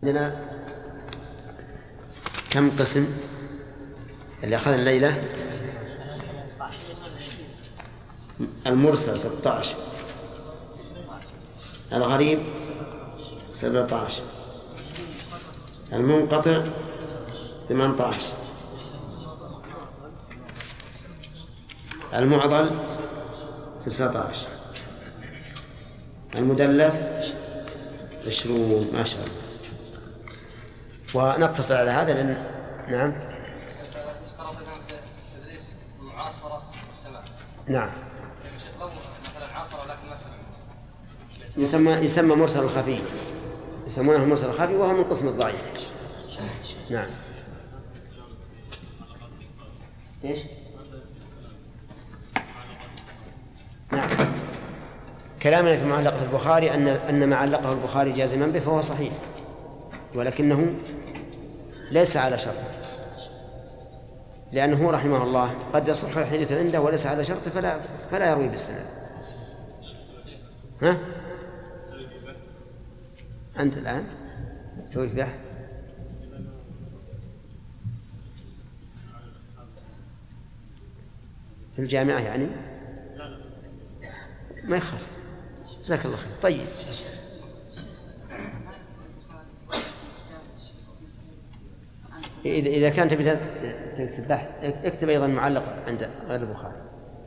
عندنا كم قسم اللي أخذنا الليلة؟ المرسل 16، الغريب 17، المنقطع 18، المعضل 19، المدلس 20. ما شاء الله. ونقتصر على هذا لأن نعم يشترط في تدريس المعاصرة والسماع. نعم لو مثلا عاصرة لكن ما سمع يسمى مرسل الخفي، يسمونه مرسل الخفي وهو من قسم الضعيف. نعم. ايش؟ نعم. كلامنا في معلقة البخاري أن ما علقه البخاري جازما به فهو صحيح، ولكنه ليس على شرط، لأنه رحمه الله قد يصح الحديث عنده وليس على شرط فلا يروي بالسند. ها؟ أنت الآن سوي في بحث في الجامعة يعني ما يخالف. جزاك الله خير. طيب إذا كان تبي تكتب بحث اكتب أيضا معلق عند غير البخاري.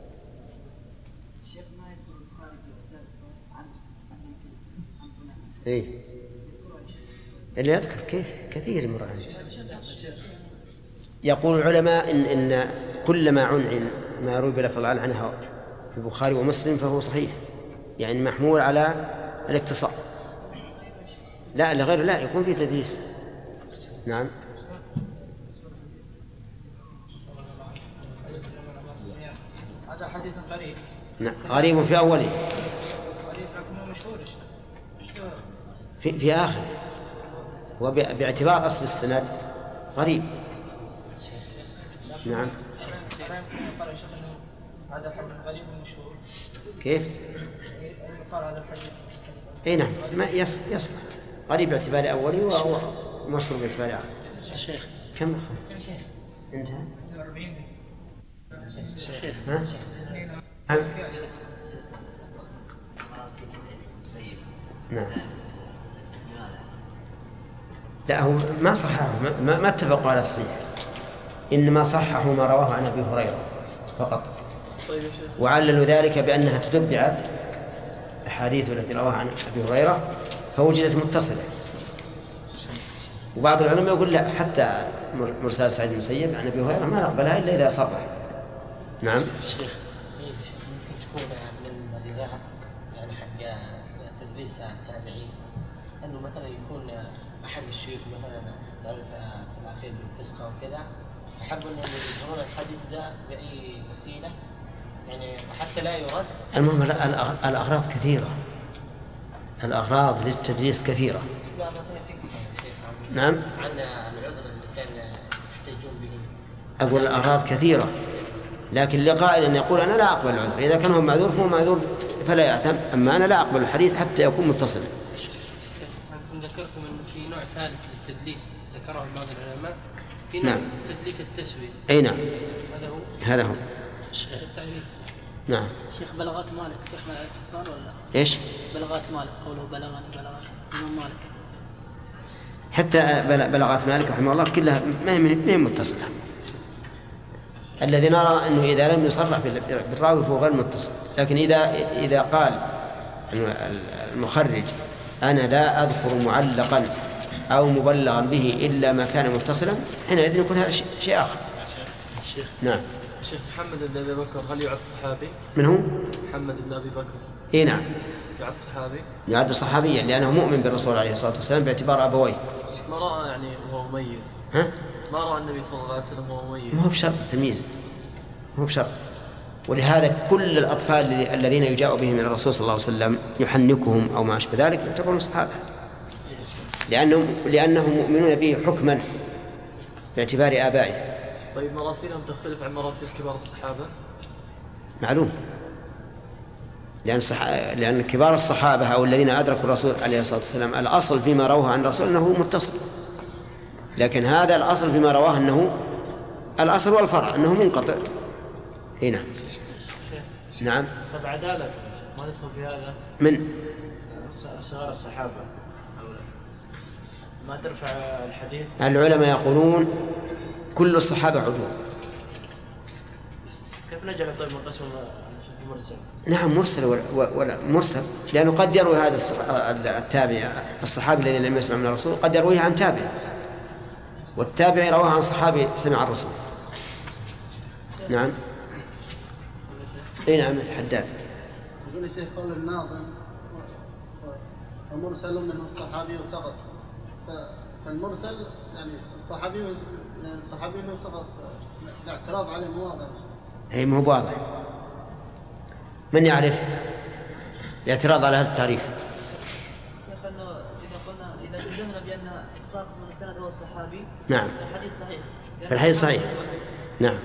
إيه اللي يذكر كيف كثير مرة. يقول العلماء إن كل ما عنعن ما يروي بلفظ عنها في البخاري ومسلم فهو صحيح، يعني محمول على الاتصال. لا لغير لا يكون في تدريس. نعم. هذا حديث غريب. نعم غريب في أوله، غريب لكنه مشهور في آخره، وباعتبار أصل السند غريب. نعم. هذا حديث غريب مشهور. كيف؟ قال هذا الحديث. اي نعم ما يصلح غريب باعتبار أولي وهو مشهور باعتبار آخر. شيخ كم انتهى؟ 40. شيخ ها؟ نعم. لا هو ما صححه، ما اتفقوا على الصحيح، إنما صححوا ما رواه عن أبي هريرة فقط، وعللوا ذلك بأنها تتبعت أحاديث التي رواها عن أبي هريرة فوجدت متصلة. وبعض العلماء يقول لا، حتى مرسال سعيد المسيب عن أبي هريرة ما نقبلها إلا إذا صرح. نعم. شيخ ممكن تكون من الإذاعة يعني حق تدريس التابعين، أنه مثلا يكون أحد الشيوخ مثلا في الأخير بالفسق أو كذا، حبوا أن يظهرون الحديث ده بأي وسيلة يعني حتى لا يرد. المهم الأغراض كثيرة، الأغراض للتدريس كثيرة. نعم. عن العذر اللي كان يحتاجون به. أقول الأغراض كثيرة، لكن لقائل أن يقول أنا لا أقبل العذر، إذا كان هو معذور فهو معذور فلا يأثم، أما أنا لا أقبل الحديث حتى يكون متصلا. أنتم ذكرتم أن في نوع ثالث للتدليس ذكره بعض العلماء، في نوع نعم. تدليس التسوية. أي نعم هذا هو. هذا هو. نعم. شيخ بلغات مالك تحمل الاتصال ولا؟ إيش؟ بلغات مالك قوله بلغات إمام مالك. حتى بلغات مالك رحمه الله كلها ما هي متصلة. الذي نرى أنه إذا لم يصرح بالراوي فهو غير متصل، لكن إذا قال المخرج أنا لا أذكر معلقا أو مبلغا به إلا ما كان متصلا حينئذ يكون هذا شيء آخر. شيخ. نعم. شيخ محمد بن أبي بكر هل يعد صحابي؟ من هو؟ محمد بن أبي بكر. إيه نعم. يعد صحابي؟ يعد صحابيا لأنه مؤمن بالرسول عليه الصلاة والسلام باعتبار أبويه. بس ما رأى يعني وهو مميز. ها؟ ما رأى النبي صلى الله عليه وسلم وهو مميز. ما هو بشرط التمييز، هو بشرط. ولهذا كل الأطفال الذين يجاء بهم من الرسول صلى الله عليه وسلم يحنكهم أو ما أشبه ذلك يعتبرون صحابة، لأنهم مؤمنون به حكما باعتبار آبائه. طيب مراسيلهم تختلف عن مراسيل كبار الصحابة؟ معلوم لأن كبار الصحابة أو الذين أدركوا الرسول عليه الصلاة والسلام الأصل فيما رواه عن الرسول أنه متصل، لكن هذا الأصل فيما رواه أنه الأصل والفرع أنه منقطع. هنا نعم. طب عدالة ما ندخل في هذا من صغار الصحابة ما ترفع الحديث؟ العلماء يقولون كل الصحابة عدول. كيف نجعل طيب القسم مرسل؟ نعم مرسل ولا مرسل، لأنه قد يروي هذا التابع الصحابي الذي لم يسمع من الرسول قد يرويه عن تابع، والتابع رواه عن صحابي سمع الرسول. نعم. اي نعم. حداد يقول الشيخ قول الناظم ومرسل منه الصحابي وسقط، فالمرسل يعني الصحابي انه سقط، الاعتراض عليه مو واضح. اي مو واضح. من يعرف الاعتراض على هذا التعريف؟ إذا جزمنا بأن الساق من السند هو الصحابي نعم الحديث صحيح. الحديث صحيح. نعم.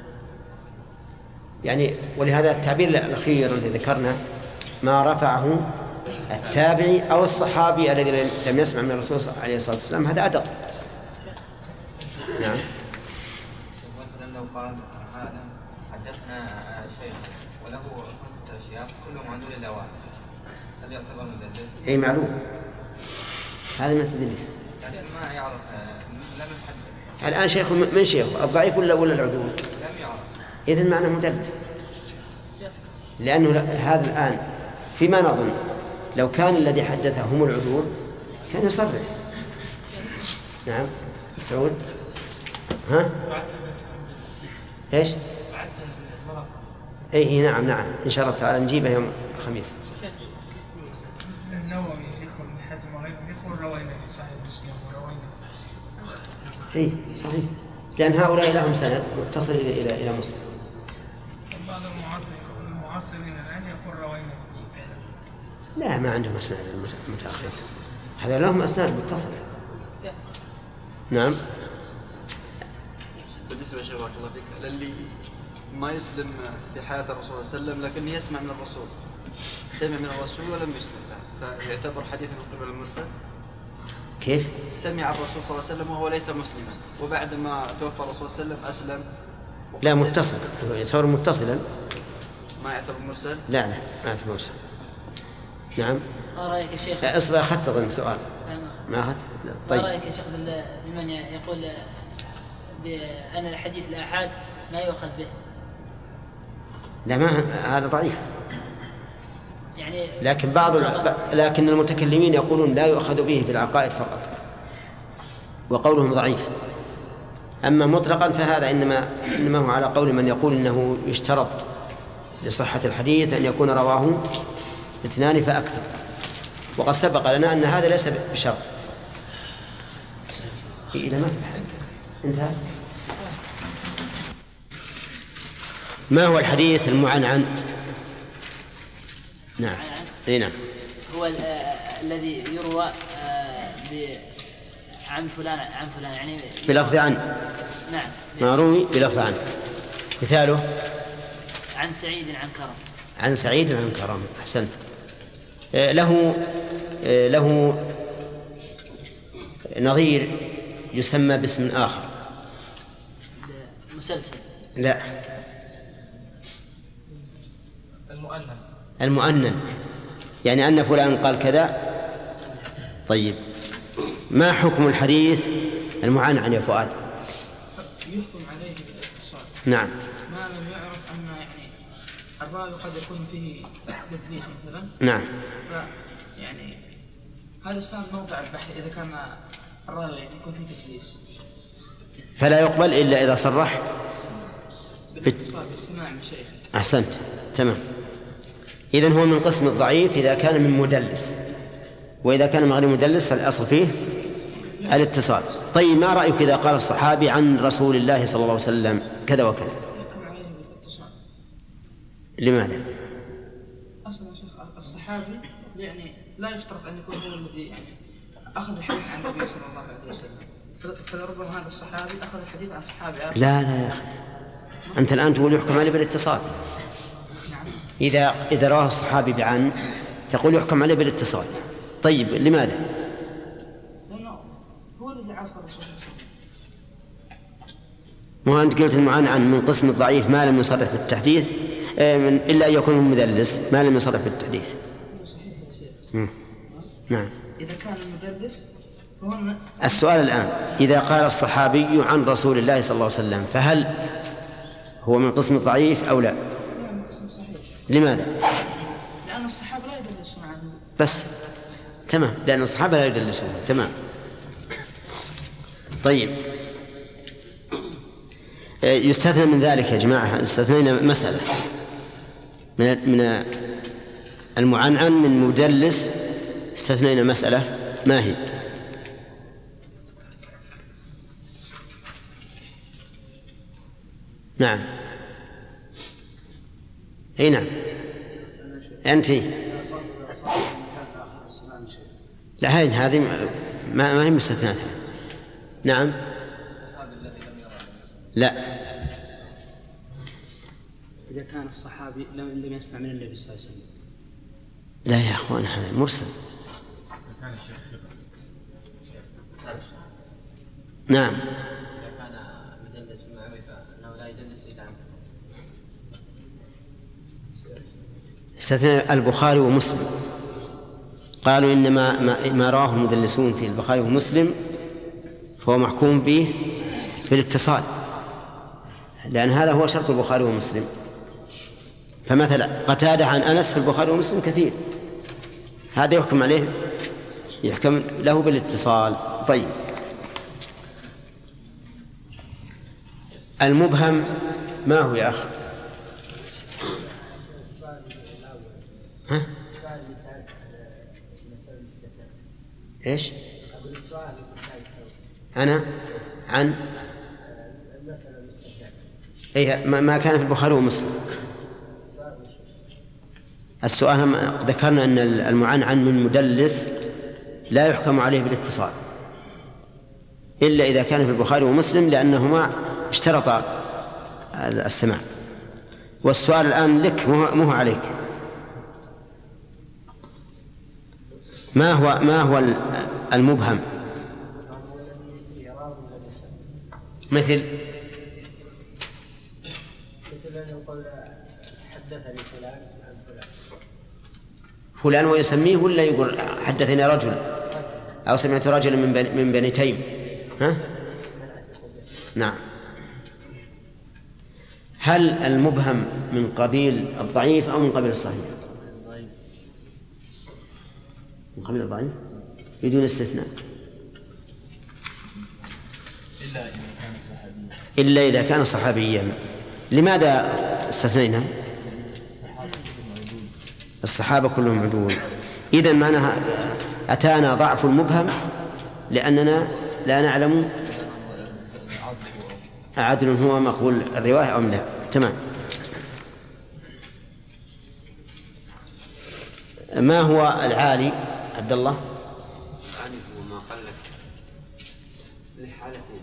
يعني ولهذا التعبير الأخير الذي ذكرنا ما رفعه التابعي أو الصحابي الذي لم يسمع من الرسول عليه الصلاة والسلام هذا أدق. نعم. مثلا لو قال هذا حدثنا شيخ وله 5 أشياء كلهم عن دون واحد، هل يعتبر مدلس؟ أي معلوم، هذا من التدليس. لكن ما يعرف، لم يحدث. الآن شيخ من شيخ الضعيف ولا العدول؟ لم يعرف. إذن معنى مدلس، لأنه هذا الآن فيما نظن لو كان الذي حدثه هم العدول كان يصرح. نعم. سعود ها؟ ايش؟ اي نعم نعم ان شاء الله تعالى نجيبه يوم الخميس. النووي يقول ابن حزم وغيره يقول روينا في صحيح مسلم وروينا. اي صحيح، لان هؤلاء لهم سند متصل الى مسلم. بعض المعاصرين الان يقول روينا. لا ما عندهم اسناد المتاخرين، هذا لهم اسناد متصله. نعم. بالنسبة لشيخ بارك الله فيك للي ما يسلم في حياة الرسول صلى الله عليه وسلم لكن يسمع من الرسول، سمع من الرسول ولم يسلم، فيعتبر حديث من قبل المرسل؟ كيف؟ سمع الرسول صلى الله عليه وسلم وهو ليس مسلما، وبعد ما توفى الرسول صلى الله عليه وسلم أسلم. لا متصل، يعتبر متصلا. ما يعتبر مرسل؟ لا ما يعتبر مرسل. نعم. ما رأيك يا شيخ؟ اصبر أخذت أظن سؤال. ما أخذت. طيب. ما رأيك يا شيخ بمن يقول بأن الحديث الآحاد ما يؤخذ به؟ لا ما هذا ضعيف. يعني لكن لكن المتكلمين يقولون لا يؤخذ به في العقائد فقط، وقولهم ضعيف. أما مطلقا فهذا إنما هو على قول من يقول إنه يشترط لصحة الحديث أن يكون رواه 2 فأكثر، وقد سبق لنا أن هذا ليس بشرط. إذا ما انتهى. ما هو الحديث المعنعن؟ نعم. اي نعم. هو الذي يروى عن فلان يعني بلفظ عن. نعم. ما روي بلفظ عن. مثاله عن سعيد عن كرم. عن سعيد عن كرم. أحسنت. له نظير يسمى باسم آخر. مسلسل. لا. المؤنن يعني أن فلان قال كذا. طيب ما حكم الحديث المعنعن يا فؤاد؟ يحكم عليه بالاتصال. نعم. ما لم يعرف أن يعني الراوي قد يكون فيه تدليس مثلا. نعم. يعني هذا السند موضع البحث إذا كان الراوي يكون فيه تدليس. فلا يقبل إلا إذا صرح بالاتصال بالسماع من شيخه. أحسنت تمام. إذن هو من قسم الضعيف إذا كان من مدلس، وإذا كان من غير مدلس فالأصل فيه الاتصال. طيب ما رأيك إذا قال الصحابي عن رسول الله صلى الله عليه وسلم كذا وكذا؟ لماذا؟ أصلا يا شيخ الصحابي يعني لا يشترط أن يكون هو الذي يعني أخذ الحديث عن النبي صلى الله عليه وسلم، فلربما هذا الصحابي أخذ الحديث عن صحابي آخر. لا يا أخي، أنت الآن تقول يحكم عليه بالاتصال. نعم. إذا رواه الصحابي بعن تقول يحكم عليه بالاتصال. طيب لماذا؟ لأنه هو الذي عاصر الرسول. مو أنت قلت المعنعن من قسم الضعيف ما لم يصرح بالتحديث إلا أن يكون مدلس ما لم يصرح بالتحديث. صحيح يا شيخ. نعم. إذا كان المدلس فهو السؤال الآن إذا قال الصحابي عن رسول الله صلى الله عليه وسلم فهل هو من قسم الضعيف أو لا؟ نعم قسم صحيح. لماذا؟ لأن الصحابة لا يدلسون عنه. بس تمام، لأن الصحابة لا يدلسون. تمام. طيب يستثنى من ذلك يا جماعة، استثنينا مسألة من المعنعن من مدلس، استثنينا مسألة ما هي؟ نعم. أي نعم أنت. لا هذه ما هي مستثنات. نعم. لا. إذا كان الصحابي لم يسمع من النبي صلى الله عليه وسلم. لا يا أخوان هذا مرسل. نعم. إذا كان مدلس معه فإنه لا يدلس إلا عنه. استثنى البخاري ومسلم، قالوا إنما ما رواه المدلسون في البخاري ومسلم فهو محكوم به بالاتصال، لأن هذا هو شرط البخاري ومسلم. فمثلا قتادة عن أنس في البخاري ومسلم كثير، هذا يحكم عليه، يحكم له بالاتصال. طيب المبهم ما هو يا أخي؟ ها؟ السؤال اللي سألت عن المسألة المستثنى. إيش؟ أقول السؤال اللي سألته أنا عن المسألة المستثنى. أي ما كان في البخاري ومسلم. السؤال هم ذكرنا أن المعنعن من مدلس لا يحكم عليه بالاتصال إلا إذا كان في البخاري ومسلم لأنهما اشترطا السماع. والسؤال الآن لك مو عليك. ما هو المبهم؟ مثل أن يقول حدثني فلان عن فلان. فلان ويسميه ولا يقول حدثني رجل أو سمعت رجلا من بني تيم؟ ها؟ نعم. هل المبهم من قبيل الضعيف أو من قبيل الصحيح؟ من قبيل الضعيف بدون استثناء إلا إذا كان صحابيا. لماذا استثنينا؟ الصحابة كلهم عدول. إذن معناها أتانا ضعف المبهم لأننا لا نعلم عدل هو مقبول الرواية أم لا. تمام. ما هو العالي عبد الله؟ العالي هو ما قلت لحالتين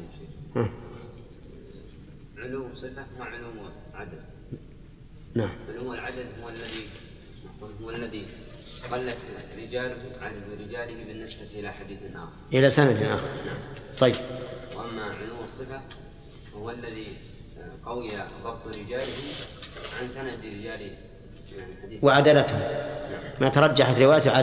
علو صفة وعلو عدد. نعم. علو العدد هو الذي قلت رجاله عدد رجاله بالنسبة إلى حديث آخر إلى سند آخر. نعم. طيب. وأما علو الصفة هو الذي قوي ضبط رجاله عن سند رجال يعني حديث وعدالته. ما ترجحت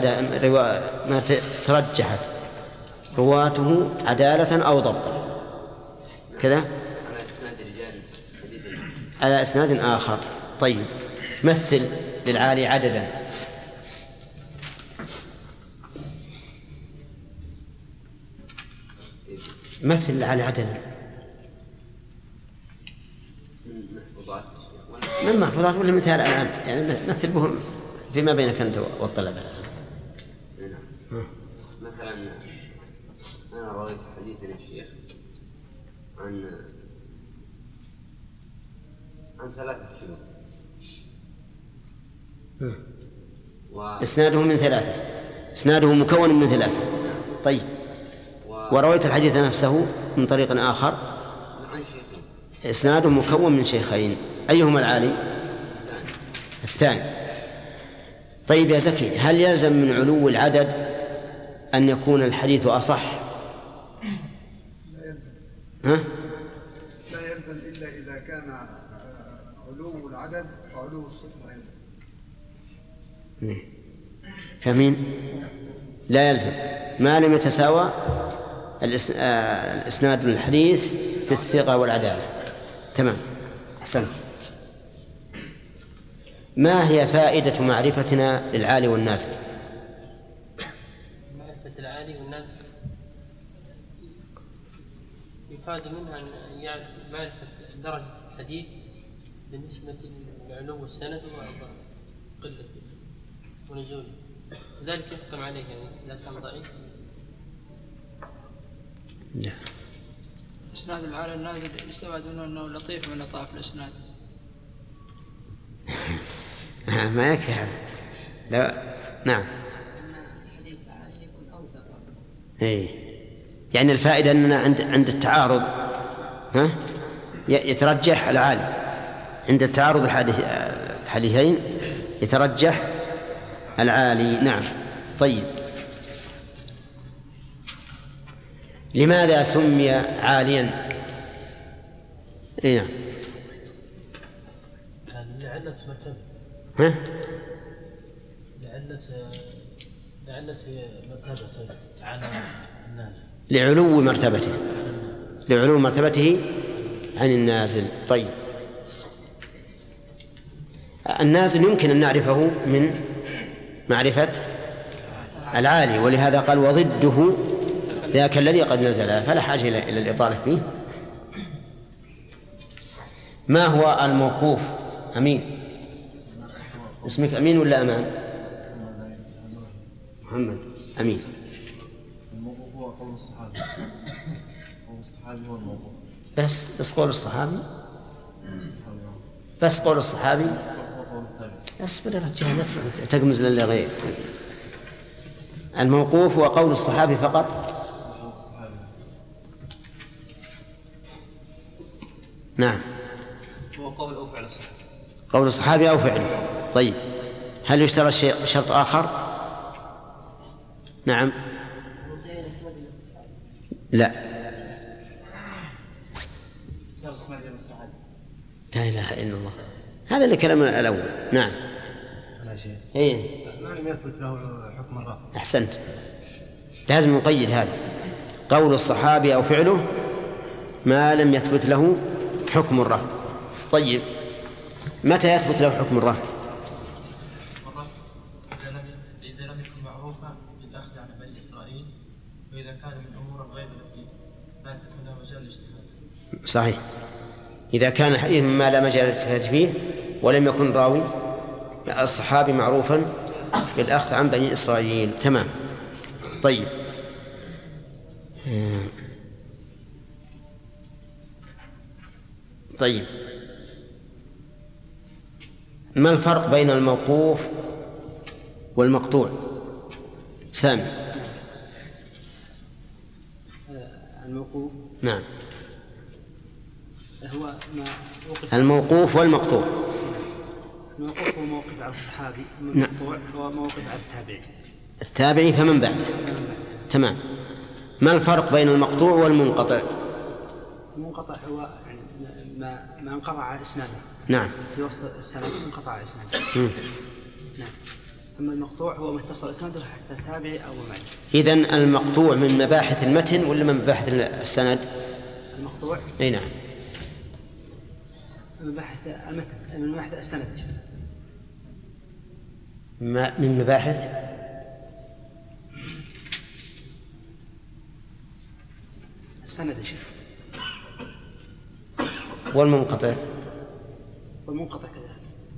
رواته عدالة أو ضبطا كذا على إسناد رجال حديث على إسناد آخر. طيب مثل للعالي عددا. مثل للعالي عددا من محفوظات ولا مثال الآن يعني مثل بهم فيما بينك أنت والطلبة. نعم. مثلا أنا رويت حديثا يا شيخ عن 3 شيوخ إسناده من 3. إسناده مكون من 3. طيب ورويت الحديث نفسه من طريق آخر عن شيخين إسناده مكون من شيخين، أيهما العالي؟ الثاني. طيب يا زكي، هل يلزم من علو العدد أن يكون الحديث أصح؟ لا يلزم. ها؟ لا يلزم إلا إذا كان علو العدد وعلو الصفة أيضا. فمين؟ لا يلزم ما لم يتساوى الإسناد للحديث في الثقة والعدالة. تمام، أحسنت. ما هي فائدة معرفتنا للعالي والنازل؟ معرفة العالي والنازل يفاد منها أن يعرف معرفة درجة الحديث بالنسبة لعلو السند وقلة ونزوله، ذلك يحكم عليه يعني إذا كان ضعيف. لا. إسناد العالي النازل يستفاد منه أنه لطيف من لطائف الإسناد. ما يكفي هذا. لا. نعم. إيه. يعني الفائدة أننا عند التعارض يترجح العالي، عند التعارض الحديثين يترجح العالي. نعم. طيب، لماذا سمي عاليا؟ إيه. لعلة مرتبته. ها؟ لعلة مرتبته عن النازل. لعلو مرتبته، لعلو مرتبته عن النازل. طيب، النازل يمكن أن نعرفه من معرفة العالي، ولهذا قال وضده ذاك الذي قد نزل، فلا حاجة إلى الإطالة فيه. ما هو الموقوف؟ أمين. اسمك أمين ولا أمان؟ محمد. أمين. الموقوف هو قول الصحابي. قول الصحابي هو الموقوف. بس قول الصحابي. بس قول الصحابي. اصبر يا رجال، لا تقمز للغير. الموقوف هو قول الصحابي فقط. نعم. هو قول أو فعل الصحابي. قول الصحابي أو فعله. طيب، هل يشترط شرط آخر؟ نعم. لا. لا إله إلا الله، هذا اللي كلامنا الأول. نعم. إيه. ما لم يثبت له حكم الرفع. أحسنت، لازم نقيد هذا، قول الصحابي أو فعله ما لم يثبت له حكم الرفع. طيب، متى يثبت له حكم الرفع؟ إذا لم يكن معروفا بالأخذ عن بني إسرائيل، وإذا كان من أمور غير التي لا تكون له مجال الاجتهاد. صحيح، إذا كان الحديث مما لا مجال الاجتهاد فيه ولم يكن راوي الصحابي معروفا بالأخذ عن بني إسرائيل. تمام. طيب، طيب، ما الفرق بين الموقوف والمقطوع؟ سامي. الموقوف. نعم. هو ما الموقوف والمقطوع. الموقوف هو موقف على الصحابي، المقطوع هو موقف على التابعي. التابعي فمن بعده. تمام. ما الفرق بين المقطوع والمنقطع؟ المنقطع هو يعني ما انقطع اسناده. نعم. في وسط السند انقطع اسناده. نعم. أما المقطوع هو ما اتصل اسناده حتى التابعي أو معه. إذن المقطوع من مباحث المتن ولا من مباحث السند؟ المقطوع. أي نعم. من مباحث المتن، من مباحث السند. من مباحث السند يا شيخ. والمنقطع. والمنقطع كذلك.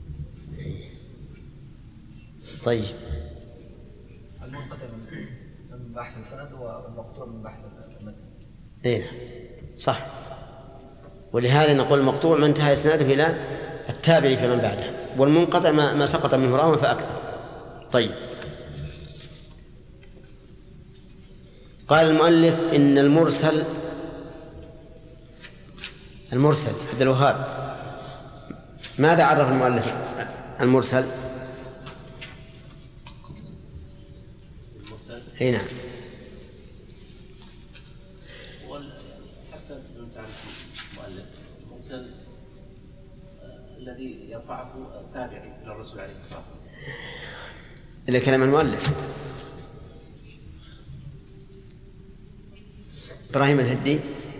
طيب. المنقطع من بحث السند والمقطوع من بحث المتن. اي صح. ولهذا نقول المقطوع ما انتهى اسناده الى التابعي فمن بعده، والمنقطع ما سقط منه راو فاكثر. طيب. قال المؤلف ان المرسل عبد الوهاب، ماذا عرف المؤلف المرسل؟ اي نعم. حتى من تعريف المؤلف المرسل الذي يرفعه التابعي الى الرسول عليه الصلاه والسلام. إلى كلام المؤلف. إبراهيم الهدي.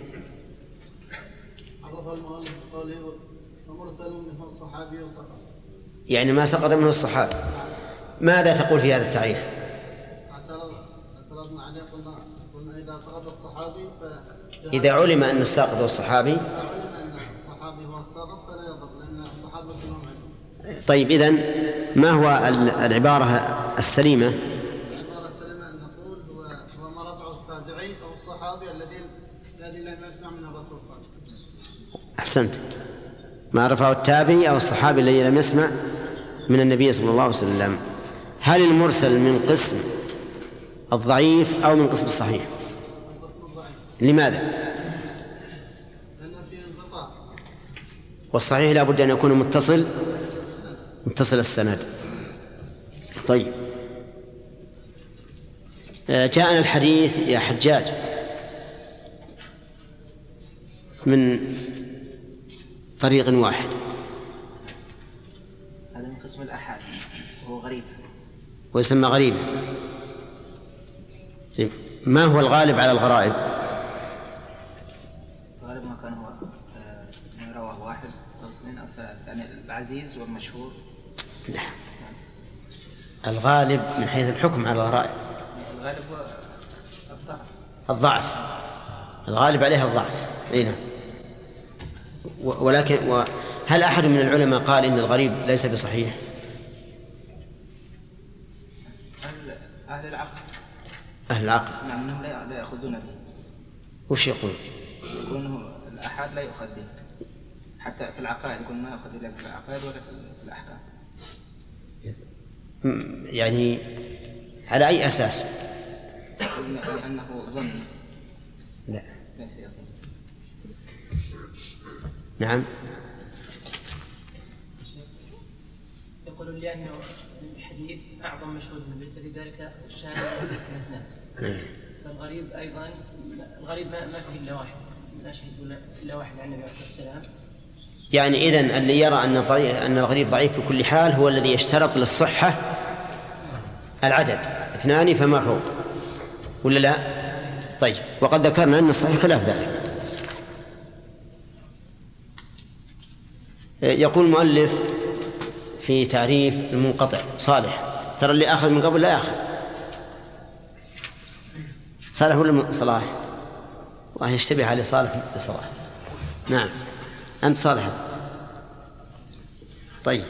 عرف المؤلف قوله ومرسل منه الصحابي وسقط. يعني ما سقط منه الصحابي. ماذا تقول في هذا التعريف؟ اعترضنا عليه قلنا إذا سقط الصحابي إذا علم أن الساقط هو الصحابي. إذا علم أن الصحابي هو الساقط فلا يضر لأن الصحابة كلهم علم. طيب إذن ما هو العبارة السليمة؟ العبارة السليمة أن نقول هو ما رفعه التابعي أو الصحابي الذي لم يسمع من الرسول صلى الله عليه وسلم. أحسنت. ما رفعه التابعي أو الصحابي الذي لم يسمع من النبي صلى الله عليه وسلم. هل المرسل من قسم الضعيف أو من قسم الصحيح؟ لماذا؟ لأن فيه انقطاع. والصحيح لا بد أن يكون متصل السند. طيب، جاءنا الحديث يا حجاج من طريق واحد. هذا من قسم الآحاد وهو غريب ويسمى غريبا. طيب، ما هو الغالب على الغرائب؟ الغالب ما كان هو ما رواه واحد أو اثنين أو ثلاث، يعني العزيز والمشهور. لا، الغالب من حيث الحكم على الغرائب الغالب هو الضعف. الغالب عليها الضعف. أي نعم. ولكن هل أحد من العلماء قال إن الغريب ليس بصحيح؟ أهل العقل. أهل العقل. نعم، أنهم لا يأخذون به. وش يقول؟ يقول الأحاد لا يؤخذ به حتى في العقائد، يقول ما يأخذ إلا في العقائد ولا في الأحكام. يعني على أي أساس؟ يعني أنه ظني. لا. ليس يظن. نعم. يقولون لأنه الحديث أعظم مشهود من فلذلك الشاهد اثنان. فالغريب أيضا الغريب ما فيه إلا واحد، لا شهد إلا واحد عن النبي عليه الصلاة والسلام. يعني إذن اللي يرى أن الغريب ضعيف بكل حال هو الذي يشترط للصحة العدد 2 فما فوق، ولا لا؟ طيب، وقد ذكرنا أن الصحيح خلاف ذلك. يقول المؤلف في تعريف المنقطع صالح، ترى اللي أخذ من قبل لا يأخذ. صالح ولا صلاح؟ الله يشتبه عليه صالح بصلاح. نعم، أنت صالح. طيب،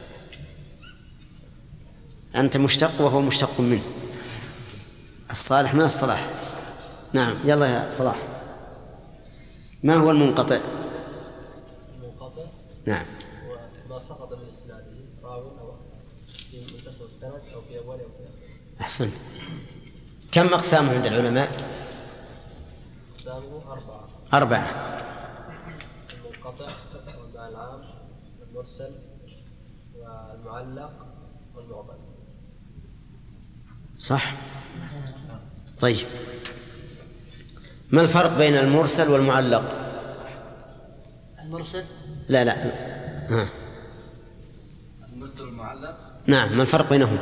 أنت مشتق وهو مشتق منه. الصالح من الصلاح. نعم، يلا يا صلاح، ما هو المنقطع؟ المنقطع نعم، هو ما سقط من إسناده راوي أو في منتصف السند أو في أول أو في آخر. أحسن. كم أقسامه عند العلماء؟ أقسامه 4. المنقطع والمعنى العام والمرسل والمعلق والمعضل. صح. طيب، ما الفرق بين المرسل والمعلق؟ المرسل لا ها. المرسل والمعلق. نعم، ما الفرق بينهما؟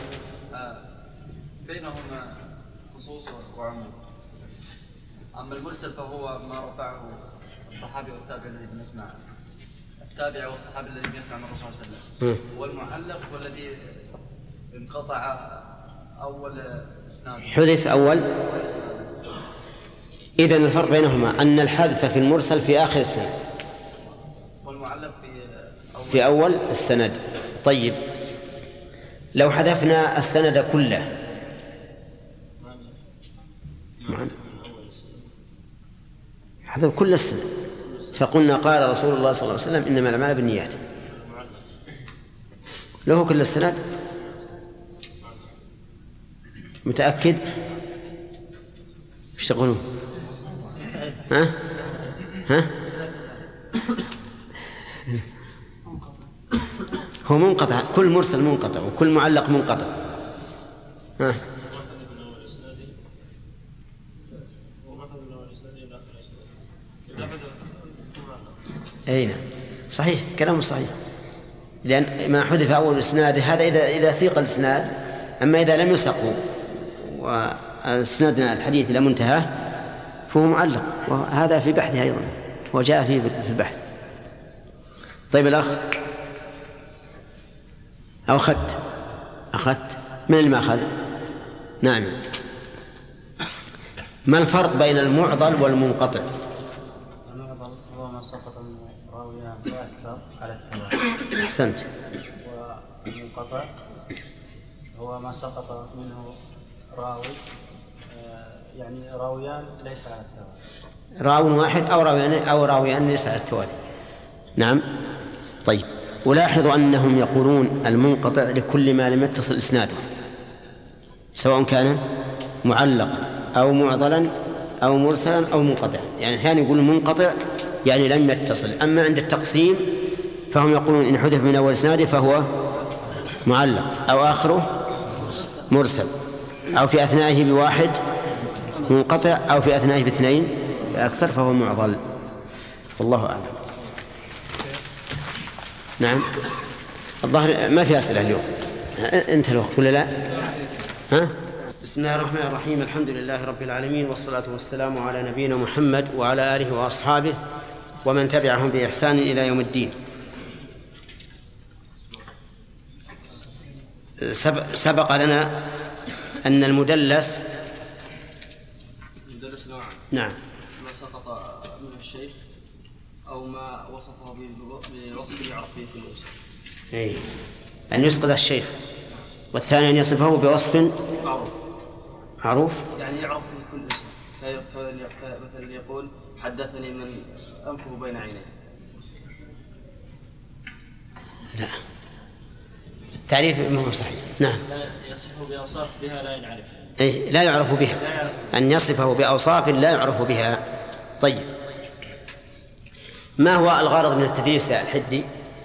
بينهما خصوص وعموم. أما المرسل فهو ما رفعه الصحابي والتابع الذي يسمع، التابع والصحابي الذي يسمع من الرسول صلى الله عليه وسلم. والمعلق والذي انقطع أول إسناد، حذف أول. إذن الفرق بينهما أن الحذف في المرسل في آخر السند والمعلق في أول السند. طيب، لو حذفنا السند كله حذف كل السند فقلنا قال رسول الله صلى الله عليه وسلم إنما الأعمال بالنيات، له كل السند. متأكد؟ ايش تقولون؟ ها؟ هو منقطع، كل مرسل منقطع وكل معلق منقطع. ها؟ أي نعم صحيح كلامه صحيح، لأن ما حذف أول إسناد هذا إذا سيق الإسناد، أما إذا لم يسقوا وإسنادنا الحديث إلى منتهى فهو معلق، وهذا في بحثه أيضا وجاء فيه في البحث. طيب الأخ أو أخذت من اللي ما أخذ؟ نعم. ما الفرق بين المعضل والمنقطع؟ المعضل هو ما سقط من راويان لا أكثر على التوالي. أحسنت. والمنقطع هو ما سقط منه راوي يعني راويان ليس على التوالي. راو واحد أو راويان ليس على التوالي. نعم. طيب ولاحظوا أنهم يقولون المنقطع لكل ما لم يتصل إسناده، سواء كان معلقا أو معضلا أو مرسلا أو منقطع. يعني أحيانا يقولون منقطع يعني لم يتصل. أما عند التقسيم فهم يقولون إن حذف من أول إسناده فهو معلق أو آخره مرسل، أو في أثنائه بواحد منقطع، أو في أثنائه باثنين فأكثر فهو معضل. والله أعلم. نعم. الظاهر ما في أسئلة اليوم، انتهى الوقت ولا لا؟ ها؟ بسم الله الرحمن الرحيم. الحمد لله رب العالمين، والصلاة والسلام على نبينا محمد وعلى آله وأصحابه ومن تبعهم بإحسان إلى يوم الدين. سبق لنا أن المدلس نوعان. نعم. ما سقط منه الشيخ أو ما وصفه بوصف يعرف به في الوصف. أي أن يسقط الشيخ، والثاني أن يصفه بوصف معروف يعني يعرف به كل اسم. مثلا يقول حدثني من أنفه بين عينيه. لا التعريف ما هو صحيح. نعم. لا يصفه بأوصاف بها لا يعرف. أي لا يعرف بها، أن يصفه بأوصاف لا يعرف بها. طيب ما هو الغرض من التدليس يا الحدي؟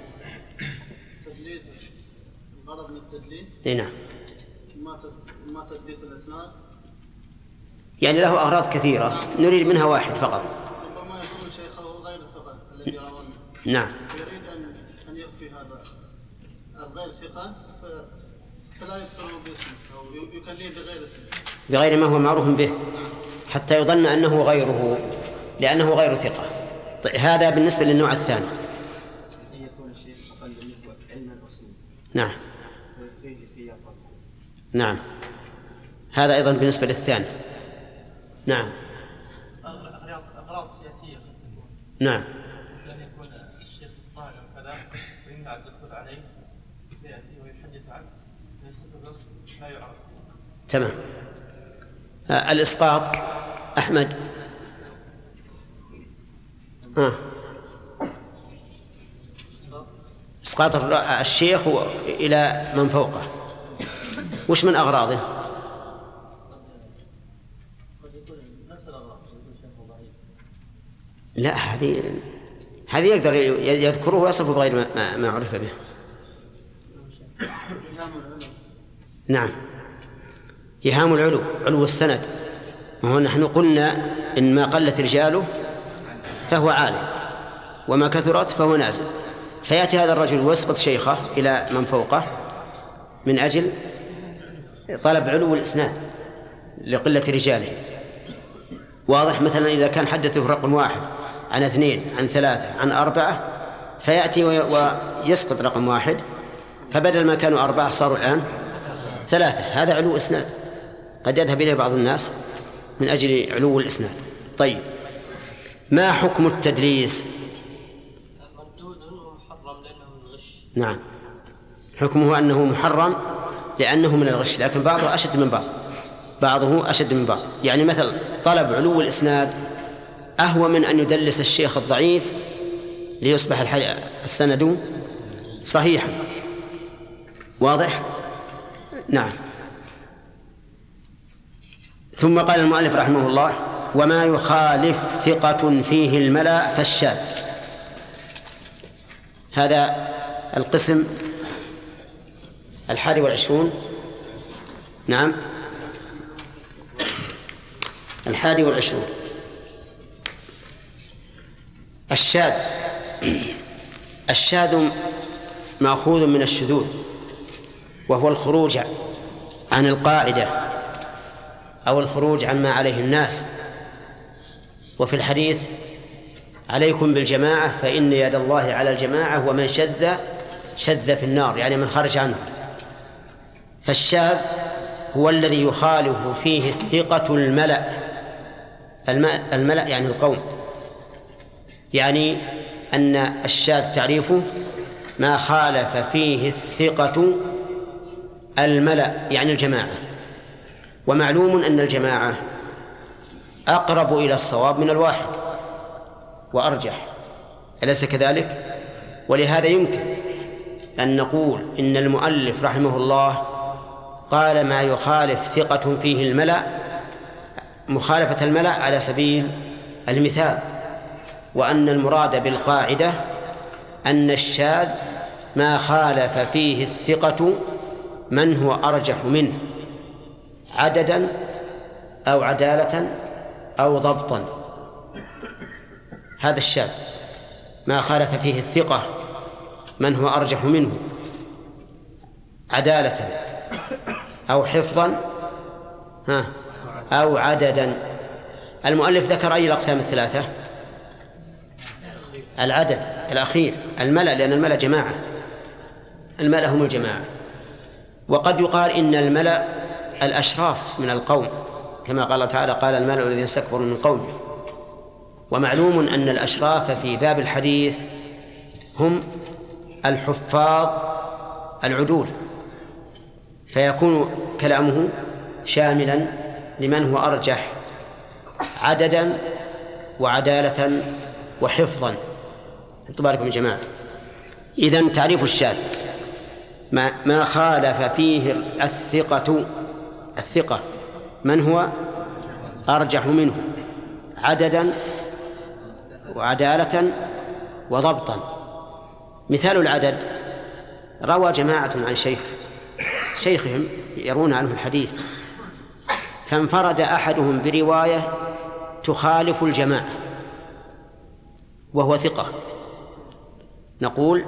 الغرض من التدليس؟ اي نعم. ما تدليس الأسناد، يعني له أغراض كثيرة نريد منها واحد فقط. ربما يكون شيخه غير الثقة الذي يرونه. نعم. يريد أن يخفي هذا الغير ثقة فلا يذكره باسمه أو يكنيه بغير اسمه، بغير ما هو معروف به، حتى يظن أنه غيره لأنه غير ثقة. طيب هذا بالنسبة للنوع الثاني. يكون الشيخ أقل منه علما وسنا. نعم. نعم. هذا أيضا بالنسبة للثاني. نعم. أغراض سياسية. نعم. أن يكون الشيخ طالع كذا ويمنع الدخول عليه فيأتي ويحدث عنه فيصف الوصف لا يعرف. تمام. الإسقاط أحمد. إسقاط الشيخ إلى من فوقه وش من أغراضه؟ لا هذه يقدر يذكره ويصف بغير ما عرف به. نعم. إيهام العلو، علو السند. وهو نحن قلنا إن ما قلت رجاله فهو عالي وما كثرت فهو نازل، فيأتي هذا الرجل ويسقط شيخه إلى من فوقه من أجل طلب علو الإسناد لقلة رجاله. واضح؟ مثلا إذا كان حدثه رقم 1 عن 2 عن 3 عن 4 فيأتي ويسقط رقم 1 فبدل ما كانوا 4 صاروا الآن 3، هذا علو إسناد قد يذهب إليه بعض الناس من أجل علو الإسناد. طيب ما حكم التدليس؟ نعم حكمه أنه محرم لأنه من الغش، لكن بعضه أشد من بعض. يعني مثل طلب علو الإسناد أهوى من أن يدلس الشيخ الضعيف ليصبح السند صحيحا. واضح؟ نعم. ثم قال المؤلف رحمه الله وما يخالف ثقة فيه الملأ فالشاذ. هذا القسم 21. نعم 21. الشاذ مأخوذ من الشذوذ، وهو الخروج عن القاعدة أو الخروج عما عليه الناس. وفي الحديث: عليكم بالجماعة فإن يد الله على الجماعة ومن شذ في النار، يعني من خرج عنه. فالشاذ هو الذي يخالف فيه الثقة الملأ يعني القوم. يعني أن الشاذ تعريفه ما خالف فيه الثقة الملأ يعني الجماعة. ومعلوم أن الجماعة أقرب إلى الصواب من الواحد وأرجح، أليس كذلك؟ ولهذا يمكن أن نقول إن المؤلف رحمه الله قال ما يخالف ثقة فيه الملأ، مخالفة الملأ على سبيل المثال، وأن المراد بالقاعدة أن الشاذ ما خالف فيه الثقة من هو أرجح منه عددا أو عدالة أو ضبطا. هذا الشاذ ما خالف فيه الثقة من هو أرجح منه عدالة أو حفظا أو عددا. المؤلف ذكر أي الأقسام الثلاثة؟ العدد الأخير، الملأ، لأن الملأ جماعة، الملأ هم الجماعة. وقد يقال إن الملأ الأشراف من القوم، كما قال تعالى: قال الملأ الذين استكبروا من قومه. ومعلوم أن الأشراف في باب الحديث هم الحفاظ العدول، فيكون كلامه شاملا لمن هو أرجح عددا وعدالة وحفظا. حطوا بالكم يا جماعة. إذن تعريف الشاذ ما خالف فيه الثقة من هو أرجح منه عددا وعدالة وضبطا. مثال العدد: روى جماعة عن شيخهم يرون عنه الحديث، فانفرد أحدهم برواية تخالف الجماعة وهو ثقة، نقول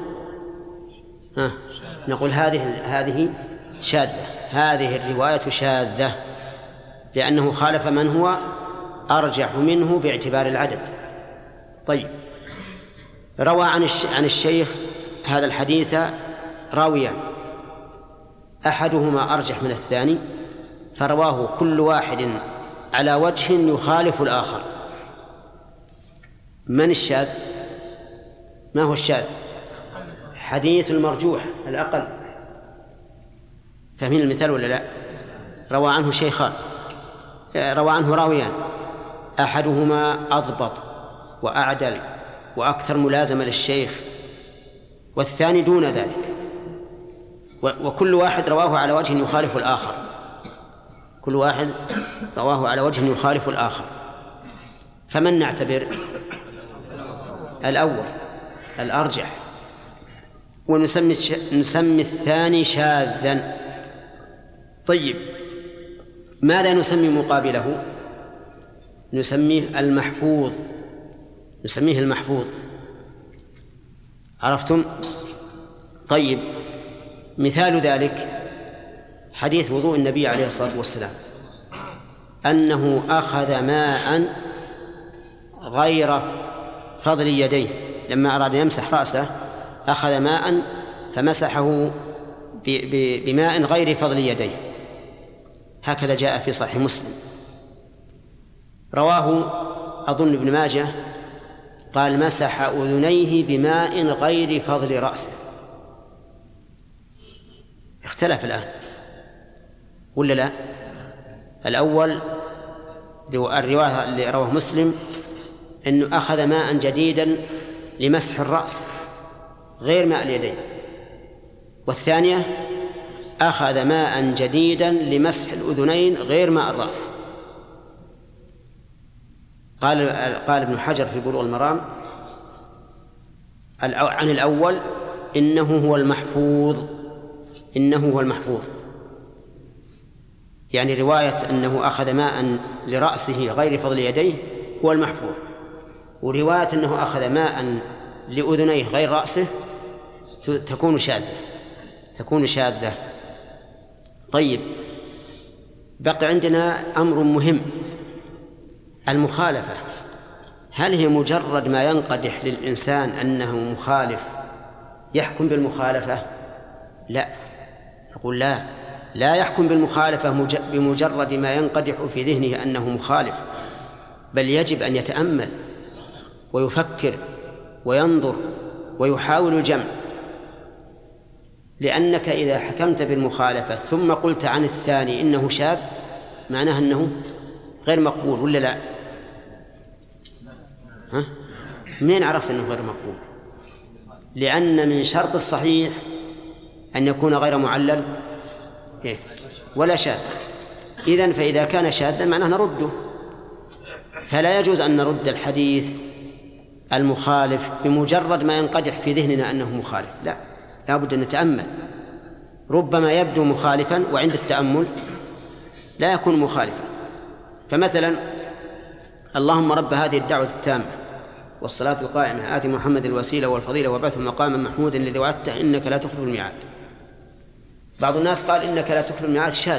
هذه شاذة، هذه الرواية شاذة لأنه خالف من هو أرجح منه باعتبار العدد. طيب، روى عن الشيخ هذا الحديث راويان، أحدهما أرجح من الثاني، فرواه كل واحد على وجه يخالف الآخر. من الشاذ؟ ما هو الشاذ؟ حديث المرجوح الأقل. فاهمين المثال ولا لا؟ روى عنه شيخان، روى عنه راويان، أحدهما أضبط وأعدل وأكثر ملازمة للشيخ، والثاني دون ذلك، وكل واحد رواه على وجه يخالف الآخر، كل واحد رواه على وجه يخالف الآخر. فمن نعتبر؟ الأول الأرجح، ونسمي الثاني شاذا. طيب، ماذا نسمي مقابله؟ نسميه المحفوظ. عرفتم؟ طيب، مثال ذلك حديث وضوء النبي عليه الصلاة والسلام، أنه أخذ ماء غير فضل يديه، لما أراد يمسح رأسه أخذ ماء فمسحه بماء غير فضل يديه، هكذا جاء في صحيح مسلم. رواه أظن ابن ماجه، قال: مسح أذنيه بماء غير فضل رأسه. اختلف الآن ولا لا؟ الأول الرواية اللي رواه مسلم أنه أخذ ماء جديدا لمسح الرأس غير ماء اليدين، والثانية أخذ ماء جديدا لمسح الأذنين غير ماء الرأس. قال ابن حجر في بلوغ المرام عن الأول: إنه هو المحفوظ، يعني رواية أنه أخذ ماء لرأسه غير فضل يديه هو المحفوظ. ورواية أنه أخذ ماء لأذنيه غير رأسه تكون شاذة. طيب، بقي عندنا أمر مهم، المخالفة. هل هي مجرد ما ينقدح للإنسان أنه مخالف يحكم بالمخالفة؟ لا، نقول لا يحكم بالمخالفة بمجرد ما ينقدح في ذهنه أنه مخالف، بل يجب أن يتأمل ويفكر وينظر ويحاول الجمع، لأنك إذا حكمت بالمخالفة ثم قلت عن الثاني إنه شاذ معناه أنه غير مقبول، ولا لا؟ منين عرفت أنه غير مقبول؟ لأن من شرط الصحيح أن يكون غير معلل ولا شاذ. إذن فإذا كان شاذا معناه نرده، فلا يجوز أن نرد الحديث المخالف بمجرد ما ينقدح في ذهننا أنه مخالف، لا بد أن نتأمل. ربما يبدو مخالفا وعند التأمل لا يكون مخالفا. فمثلا اللهم رب هذه الدعوة التامة والصلاة القائمة آت محمد الوسيلة والفضيلة وبعثه مقاما محمودا الذي وعدته إنك لا تخلف الميعاد. بعض الناس قال إنك لا تخلف الميعاد شاذة،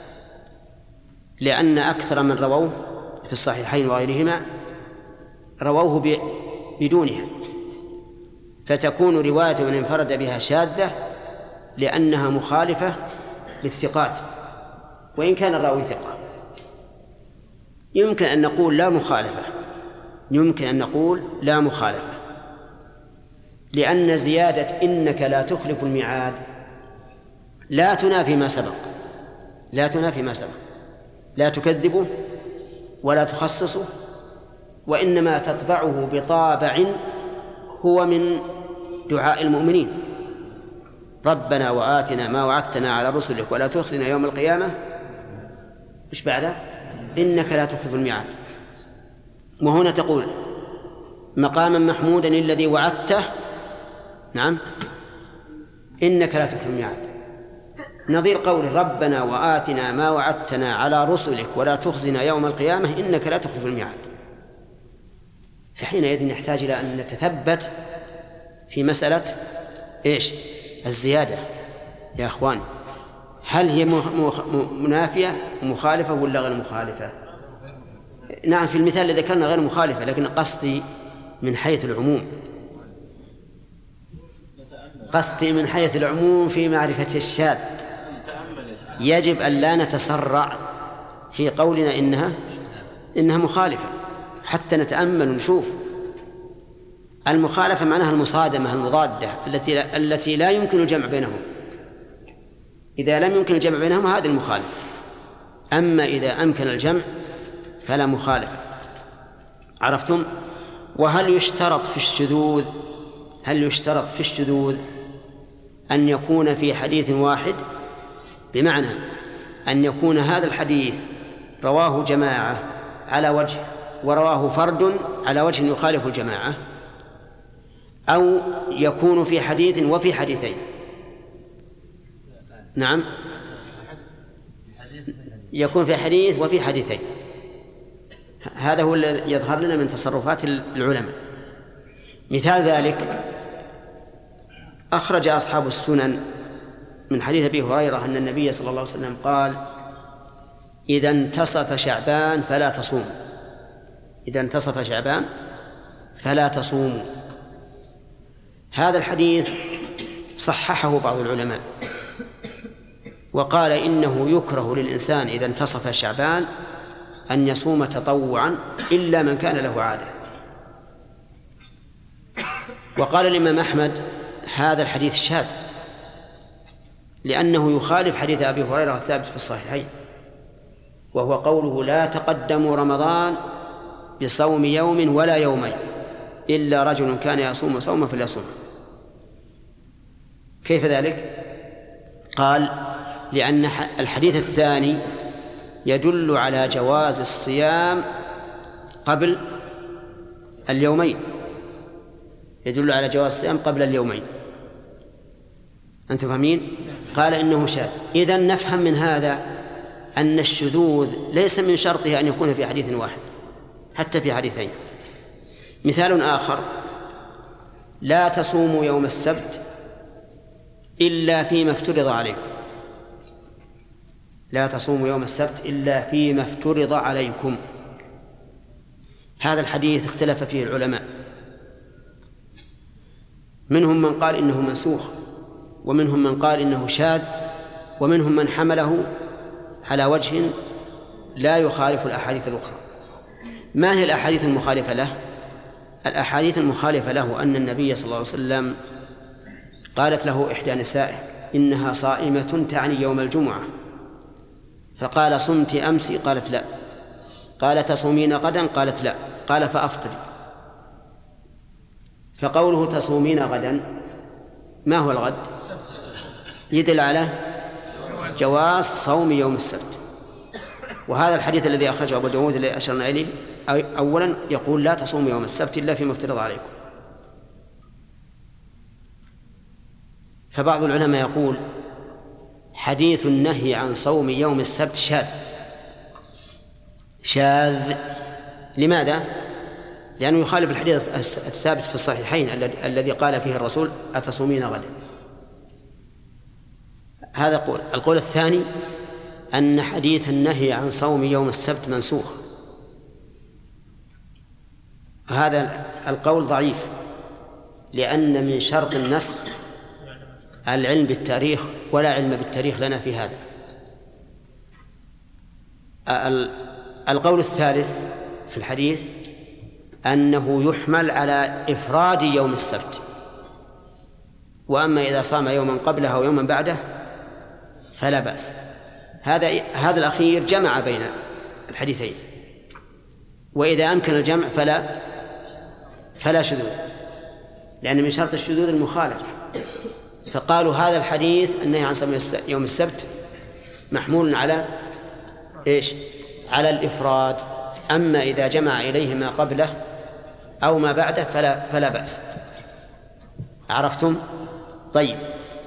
لأن أكثر من رووه في الصحيحين وغيرهما رووه بدونها، فتكون رواية من انفرد بها شاذة لأنها مخالفة للثقات وإن كان الراوي ثقة. يمكن أن نقول لا مخالفة، لأن زيادة إنك لا تخلف الميعاد لا تنافي ما سبق، لا تكذبه ولا تخصصه، وإنما تطبعه بطابع هو من دعاء المؤمنين: ربنا وآتنا ما وعدتنا على رسلك ولا تخزنا يوم القيامة. إيش بعده؟ إنك لا تخلف الميعاد. وهنا تقول مقاما محمودا الذي وعدته، نعم، إنك لا تخلف الميعاد، نظير قول ربنا وآتنا ما وعدتنا على رسلك ولا تخزنا يوم القيامة إنك لا تخلف الميعاد. فحينئذ نحتاج إلى أن نتثبت في مسألة إيش؟ الزيادة يا أخواني، هل هي منافية مخالفة ولا غير مخالفة؟ نعم، في المثال الذي ذكرنا غير مخالفة، لكن قصدي من حيث العموم في معرفة الشاذ يجب أن لا نتسرع في قولنا إنها مخالفة، حتى نتأمل ونشوف. المخالفة معناها المصادمة المضادة التي لا يمكن الجمع بينهم. إذا لم يمكن الجمع بينهم هذا المخالفة، أما إذا أمكن الجمع فلا مخالفة. عرفتم؟ وهل يشترط في الشذوذ أن يكون في حديث واحد؟ بمعنى أن يكون هذا الحديث رواه جماعة على وجه ورواه فرد على وجه يخالف الجماعة، أو يكون في حديث وفي حديثين؟ نعم، يكون في حديث وفي حديثين. هذا هو الذي يظهر لنا من تصرفات العلماء. مثال ذلك أخرج أصحاب السنن من حديث أبي هريرة أن النبي صلى الله عليه وسلم قال: إذا انتصف شعبان فلا تصوموا. هذا الحديث صححه بعض العلماء وقال إنه يكره للإنسان إذا انتصف شعبان أن يصوم تطوعا إلا من كان له عادة. وقال الإمام أحمد هذا الحديث شاذ لأنه يخالف حديث أبي هريرة الثابت في الصحيحين، وهو قوله: لا تقدموا رمضان بصوم يوم ولا يومين إلا رجل كان يصوم صوما فليصوم. كيف ذلك؟ قال: لأن الحديث الثاني يدل على جواز الصيام قبل اليومين، أنتم فاهمين؟ قال إنه شاذ. إذن نفهم من هذا أن الشذوذ ليس من شرطه أن يكون في حديث واحد، حتى في حديثين. مثال آخر: لا تصوموا يوم السبت إلا فيما افترض عليكم. لا تصوموا يوم السبت إلا فيما افترض عليكم. هذا الحديث اختلف فيه العلماء، منهم من قال إنه منسوخ، ومنهم من قال إنه شاذ، ومنهم من حمله على وجه لا يخالف الأحاديث الأخرى. ما هي الأحاديث المخالفة له؟ الأحاديث المخالفة له أن النبي صلى الله عليه وسلم قالت له إحدى نسائه إنها صائمة تعني يوم الجمعة، فقال: صمت أمس؟ قالت: لا. قال: تصومين غدا؟ قالت: لا. قال: فأفطري. فقوله تصومين غدا ما هو الغد؟ يدل على جواز صوم يوم السبت. وهذا الحديث الذي أخرجه أبو داود الذي أشرنا إليه أولا يقول: لا تصوم يوم السبت إلا فيما افترض عليكم. فبعض العلماء يقول: حديث النهي عن صوم يوم السبت شاذ. لماذا؟ لأنه يخالف الحديث الثابت في الصحيحين الذي قال فيه الرسول: أتصومين غدا. هذا قول. القول الثاني أن حديث النهي عن صوم يوم السبت منسوخ. هذا القول ضعيف، لأن من شرط النسخ العلم بالتاريخ، ولا علم بالتاريخ لنا في هذا. القول الثالث في الحديث أنه يحمل على إفراد يوم السبت، وأما إذا صام يوما قبله أو يوما بعده فلا بأس. هذا الأخير جمع بين الحديثين، وإذا أمكن الجمع فلا شذوذ، لأن من شرط الشذوذ المخالفة. فقالوا هذا الحديث النهي عن صوم يوم السبت محمول على إيش؟ على الإفراد. أما إذا جمع إليه ما قبله أو ما بعده فلا بأس. عرفتم؟ طيب،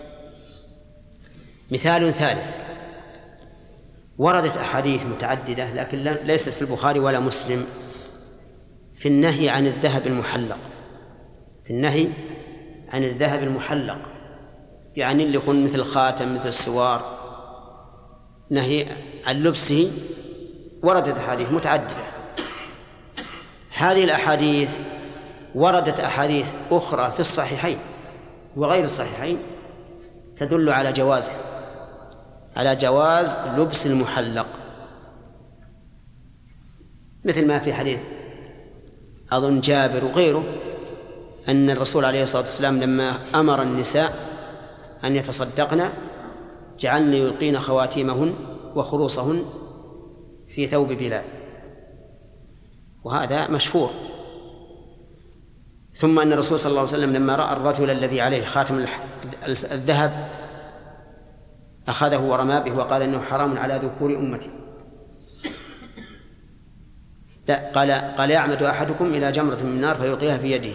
مثال ثالث: وردت أحاديث متعددة لكن ليست في البخاري ولا مسلم في النهي عن الذهب المحلق. في النهي عن الذهب المحلق، يعني اللي يكون مثل الخاتم، مثل السوار، نهي عن لبسه. وردت أحاديث متعددة. هذه الأحاديث وردت أحاديث أخرى في الصحيحين وغير الصحيحين تدل على جوازه، على جواز لبس المحلق، مثل ما في حديث أظن جابر وغيره أن الرسول عليه الصلاة والسلام لما أمر النساء أن يتصدقن جعلن يلقين خواتيمهن وخروصهن في ثوب بلال، وهذا مشهور. ثم أن الرسول صلى الله عليه وسلم لما رأى الرجل الذي عليه خاتم الذهب أخذه ورمى به وقال إنه حرام على ذكور أمتي. لا، قال يعمد أحدكم إلى جمرة من نار فيلقيها في يده.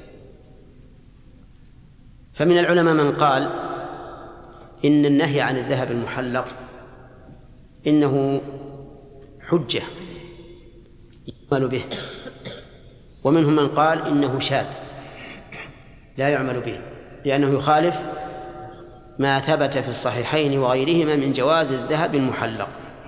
فمن العلماء من قال إن النهي عن الذهب المحلق إنه حجة يعمل به، ومنهم من قال إنه شاذ لا يعمل به، لأنه يخالف ما ثبت في الصحيحين وغيرهما من جواز الذهب المحلق.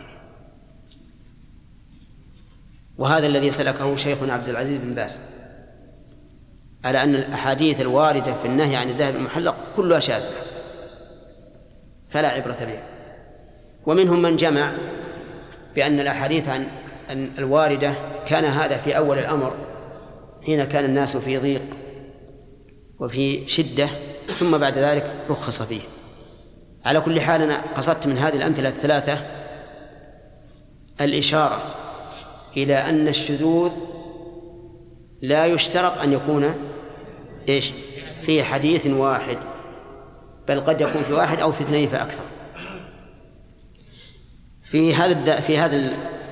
وهذا الذي سلكه شيخنا عبد العزيز بن باز، على أن الأحاديث الواردة في النهي عن الذهب المحلق كلها شاذة فلا عبرة بها. ومنهم من جمع بأن الأحاديث عن الواردة كان هذا في أول الأمر حين كان الناس في ضيق وفي شدة، ثم بعد ذلك رخص فيه. على كل حال أنا قصدت من هذه الأمثلة الثلاثة الإشارة إلى أن الشذوذ لا يشترط أن يكون إيش في حديث واحد، بل قد يكون في واحد أو في اثنين فأكثر. في هذا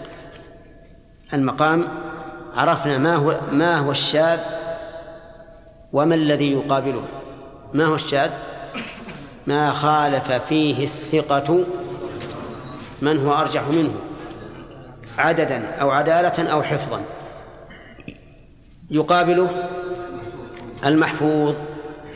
المقام عرفنا ما هو الشاذ وما الذي يقابله. ما هو الشاذ؟ ما خالف فيه الثقة من هو أرجح منه عددا أو عدالة أو حفظا. يقابله المحفوظ.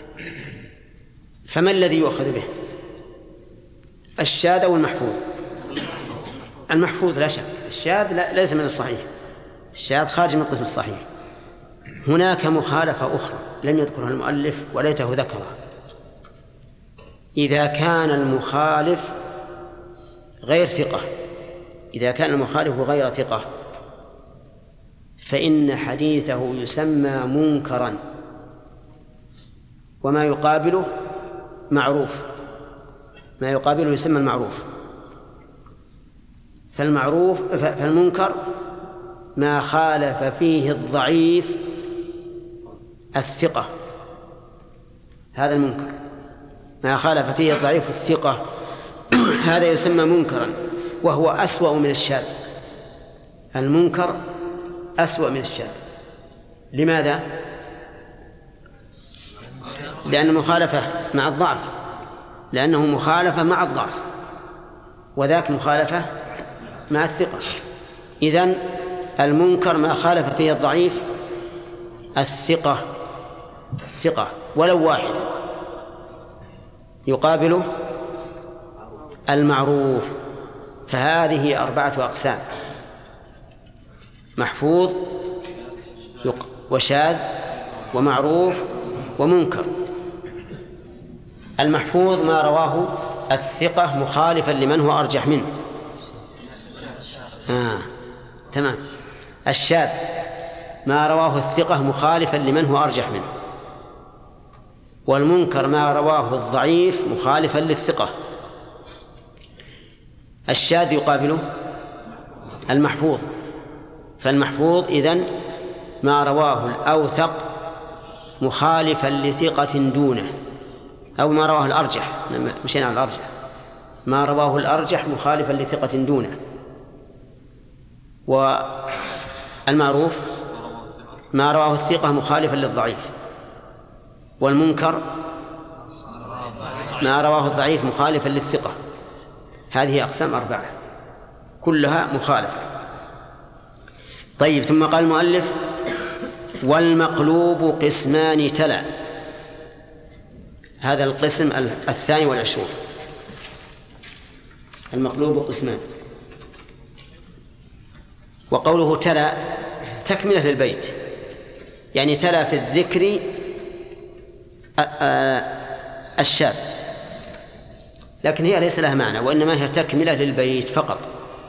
فما الذي يؤخذ به؟ الشاذ أو المحفوظ؟ المحفوظ لا شك. الشاذ ليس من الصحيح، الشاذ خارج من قسم الصحيح. هناك مخالفة أخرى لم يذكرها المؤلف وليته ذكرها. إذا كان المخالف غير ثقة، إذا كان المخالف غير ثقة فإن حديثه يسمى منكرا، وما يقابله معروف، ما يقابله يسمى المعروف. فالمنكر ما خالف فيه الضعيف الثقة، هذا المنكر ما خالف فيه الضعيف الثقة، هذا يسمى منكرا، وهو أسوأ من الشاذ. المنكر أسوأ من الشاذ. لماذا؟ لأن مخالفة مع الضعف، لأنه مخالفة مع الضعف، وذاك مخالفة مع الثقة. إذن المنكر ما خالف فيه الضعيف الثقة، ثقة ولو واحدة، يقابله المعروف. فهذه 4 أقسام: محفوظ وشاذ ومعروف ومنكر. المحفوظ ما رواه الثقة مخالفا لمن هو أرجح منه. تمام. الشاذ ما رواه الثقة مخالفا لمن هو أرجح منه. والمنكر ما رواه الضعيف مخالفا للثقة. الشاذ يقابله المحفوظ. فالمحفوظ إذن ما رواه الأوثق مخالفا لثقة دونه، أو ما رواه الأرجح، مشينا على الأرجح، ما رواه الأرجح مخالفا لثقة دونه. والمعروف ما رواه الثقة مخالفا للضعيف. والمنكر ما رواه الضعيف مخالفا للثقة. هذه أقسام 4 كلها مخالفة. طيب، ثم قال المؤلف: والمقلوب قسمان تلا. هذا القسم 22. المقلوب قسمان. وقوله تلا تكملة للبيت، يعني تلا في الذكر الشاذ، لكن هي ليس لها معنى، وإنما هي تكملة للبيت فقط.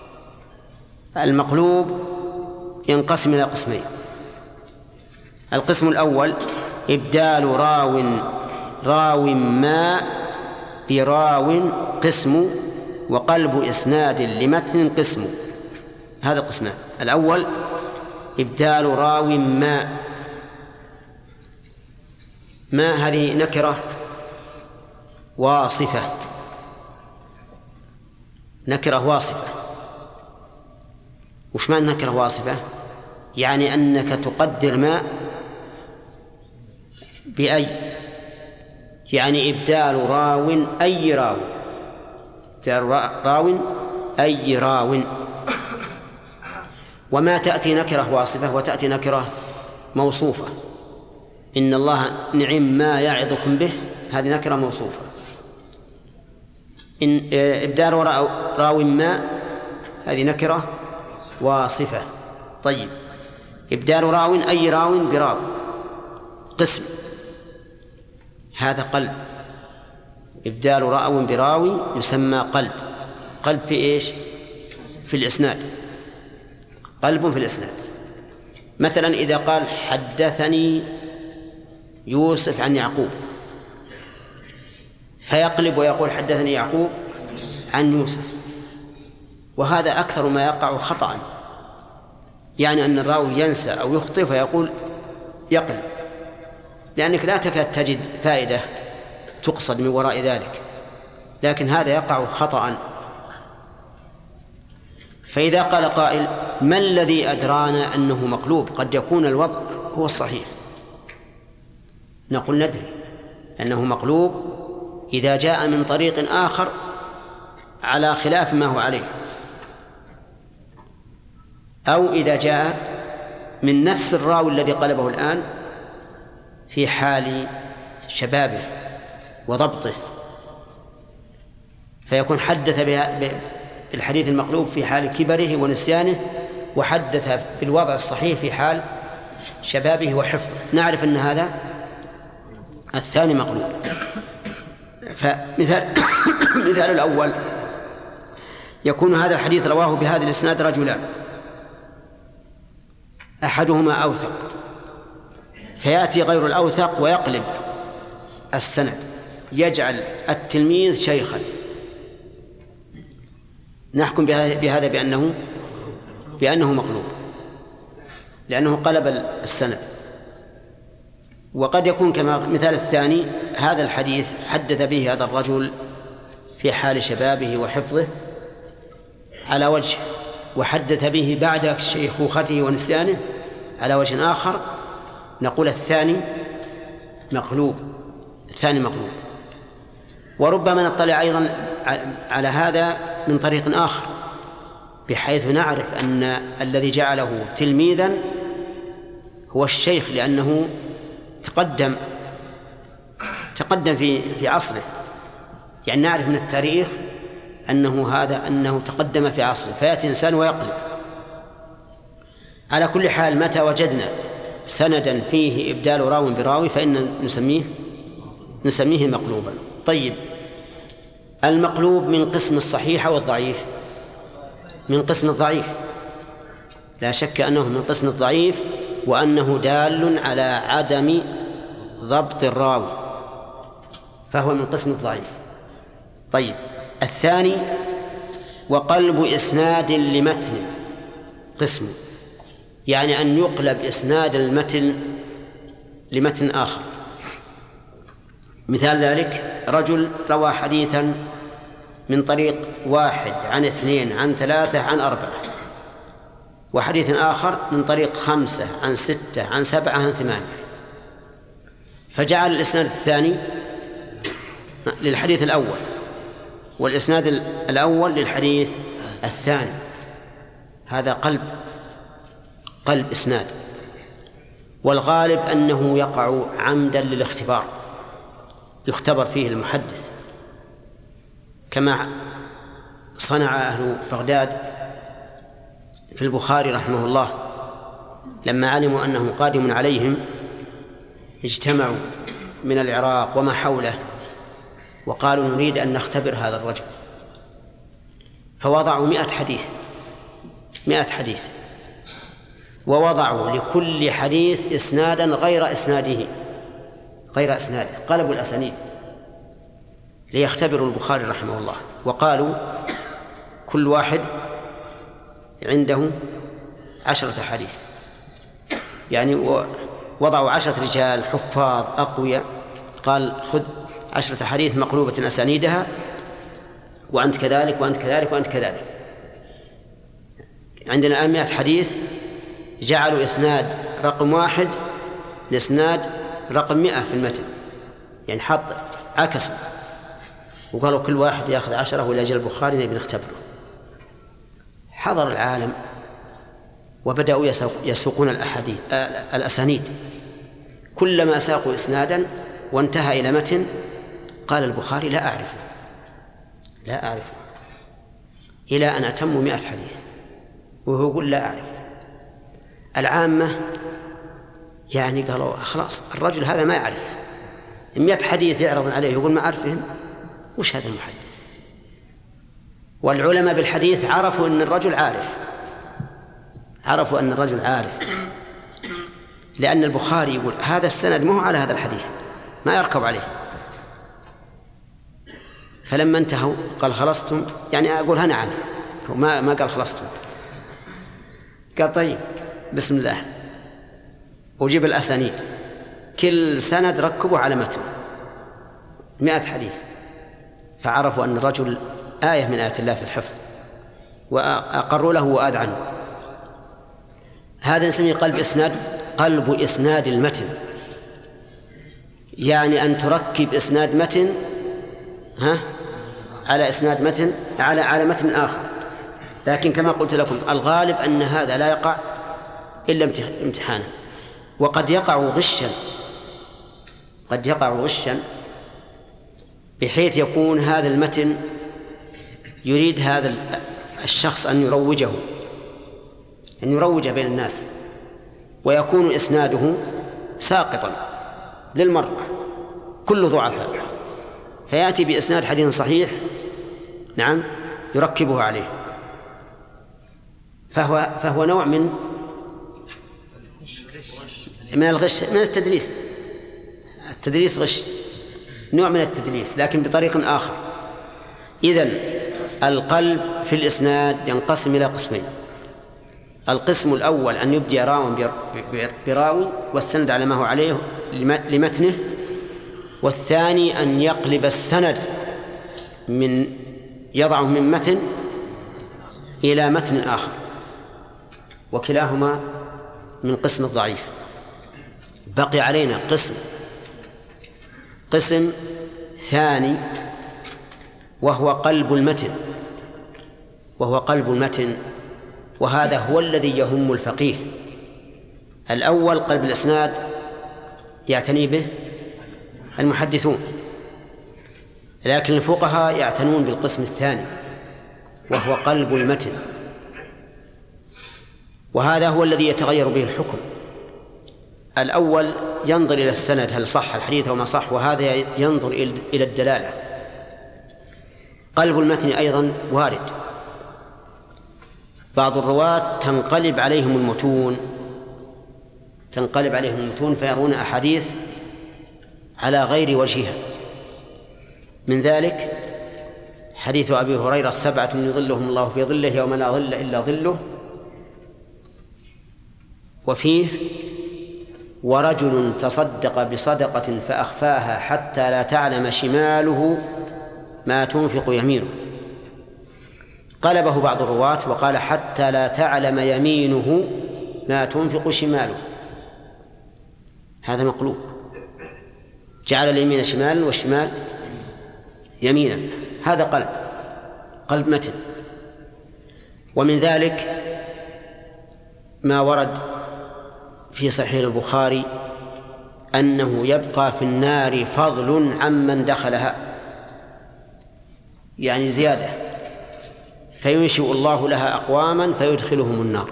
المقلوب ينقسم إلى قسمين: القسم الأول إبدال راو ما براو قسم، وقلب إسناد لمتن قسم. هذا قسمان. الأول إبدال راو ما هذه نكرة واصفة، نكرة واصفة. وش معنى نكرة واصفة؟ يعني أنك تقدر ما بأي، يعني إبدال راو أي راو، راو أي راو. وما تأتي نكرة واصفة وتأتي نكرة موصوفة. إن الله نعم ما يعظكم به، هذه نكرة موصوفة. إن إبدال راو ما، هذه نكرة واصفة. طيب، إبدال راو أي راو براو قسم، هذا قلب. إبدال راو براوي يسمى قلب. قلب في إيش؟ في الإسناد، قلب في الإسناد. مثلا إذا قال حدثني يوسف عن يعقوب، فيقلب ويقول حدثني يعقوب عن يوسف، وهذا أكثر ما يقع خطأ، يعني أن الراوي ينسى أو يخطئ فيقول يقلب، لأنك لا تكاد تجد فائدة تقصد من وراء ذلك، لكن هذا يقع خطأ. فإذا قال قائل: ما الذي أدرانا أنه مقلوب؟ قد يكون الوضع هو الصحيح. نقول ندري أنه مقلوب إذا جاء من طريق آخر على خلاف ما هو عليه، أو إذا جاء من نفس الراوي الذي قلبه الآن في حال شبابه وضبطه، فيكون حدث بالحديث المقلوب في حال كبره ونسيانه، وحدث بالوضع الصحيح في حال شبابه وحفظه. نعرف أن هذا الثاني مقلوب. فمثال مثال الأول يكون هذا الحديث رواه بهذا الإسناد رجلان أحدهما أوثق، فيأتي غير الأوثق ويقلب السند، يجعل التلميذ شيخا، نحكم بهذا بأنه مقلوب، لأنه قلب السند. وقد يكون كما مثال الثاني هذا الحديث حدث به هذا الرجل في حال شبابه وحفظه على وجه، وحدث به بعد شيخوخته ونسيانه على وجه آخر، نقول الثاني مقلوب. وربما نطلع أيضا على هذا من طريق آخر، بحيث نعرف أن الذي جعله تلميذا هو الشيخ، لأنه تقدم في عصره، يعني نعرف من التاريخ أنه تقدم في عصره، فيأتي إنسان ويقلب. على كل حال متى وجدنا سندا فيه إبدال راو براوي فإن نسميه مقلوبا. طيب، المقلوب من قسم الصحيح والضعيف؟ من قسم الضعيف، لا شك أنه من قسم الضعيف، وأنه دال على عدم ضبط الراوي، فهو من قسم الضعيف. طيب، الثاني وقلب إسناد لمتن قسم، يعني أن يقلب إسناد المتن لمتن آخر. مثال ذلك رجل روى حديثا من طريق 1 عن 2 عن 3 عن 4، وحديث آخر من طريق 5 عن 6 عن 7 عن 8، فجعل الإسناد الثاني للحديث الأول والإسناد الأول للحديث الثاني. هذا قلب إسناد، والغالب أنه يقع عمدا للاختبار، يختبر فيه المحدث، كما صنع أهل بغداد في البخاري رحمه الله لما علموا أنه قادم عليهم، اجتمعوا من العراق وما حوله وقالوا نريد أن نختبر هذا الرجل، فوضعوا 100 حديث، ووضعوا لكل حديث إسنادا غير إسناده، قلبوا الأسانيد ليختبروا البخاري رحمه الله، وقالوا كل واحد عنده 10 حديث، يعني وضعوا 10 رجال حفاظ أقوياء، قال خذ 10 حديث مقلوبة أسانيدها، وأنت كذلك وأنت كذلك وأنت كذلك. عندنا 100 حديث، جعلوا إسناد رقم 1 لإسناد رقم 100 في المتن، يعني حط عكس، وقالوا كل واحد يأخذ 10 وإلى أجل البخاري نبي نختبره. حضر العالم وبدأوا يسوقون الأسانيد، كلما ساقوا إسنادا وانتهى إلى متن قال البخاري لا أعرفه إلى أن أتموا 100 حديث، وهو يقول لا أعرف. العامة يعني قالوا خلاص الرجل هذا ما يعرف، 100 حديث يعرض عليه يقول ما أعرفهن، وش هذا المحدث؟ والعلماء بالحديث عرفوا أن الرجل عارف، لأن البخاري يقول هذا السند مو على هذا الحديث، ما يركب عليه. فلما انتهوا قال خلصتم؟ يعني أقولها نعم، ما قال خلصتم، قال طيب بسم الله، وجيب الأسانيد، كل سند ركبوا على متن 100 حديث، فعرفوا أن الرجل آية من آيات الله في الحفظ، وأقروا له وأذعنوا. هذا نسميه قلب إسناد المتن، يعني أن تركب إسناد متن على إسناد متن على متن آخر. لكن كما قلت لكم الغالب أن هذا لا يقع إلا امتحانا. وقد يقع غشا بحيث يكون هذا المتن يريد هذا الشخص أن يروج بين الناس، ويكون إسناده ساقطا للمرة كل ضعفاء، فيأتي بإسناد حديث صحيح نعم يركبه عليه، فهو نوع من الغش، من التدليس غش، نوع من التدليس لكن بطريق آخر. إذن القلب في الإسناد ينقسم إلى قسمين: القسم الأول أن يبدي راو براوي والسند على ما هو عليه لمتنه، والثاني أن يقلب السند يضعه من متن إلى متن آخر، وكلاهما من قسم الضعيف. بقي علينا قسم ثاني وهو قلب المتن، وهذا هو الذي يهم الفقيه. الأول قلب الإسناد يعتني به المحدثون، لكن الفقهاء يعتنون بالقسم الثاني وهو قلب المتن، وهذا هو الذي يتغير به الحكم. الأول ينظر إلى السند هل صح الحديث أو ما صح، وهذا ينظر إلى الدلالة. قلب المتن أيضا وارد، بعض الرواة تنقلب عليهم المتون فيرون أحاديث على غير وجهها. من ذلك حديث أبي هريرة: 7 يظلهم الله في ظله يوم لا ظل إلا ظله، وفيه: ورجل تصدق بصدقة فأخفاها حتى لا تعلم شماله ما تنفق يمينه. قلبه بعض الرواة وقال: حتى لا تعلم يمينه ما تنفق شماله. هذا مقلوب، جعل اليمين شمالا والشمال يمينا، هذا قلب متن. ومن ذلك ما ورد في صحيح البخاري أنه يبقى في النار فضل عمن دخلها، يعني زيادة، فينشئ الله لها أقواما فيدخلهم النار.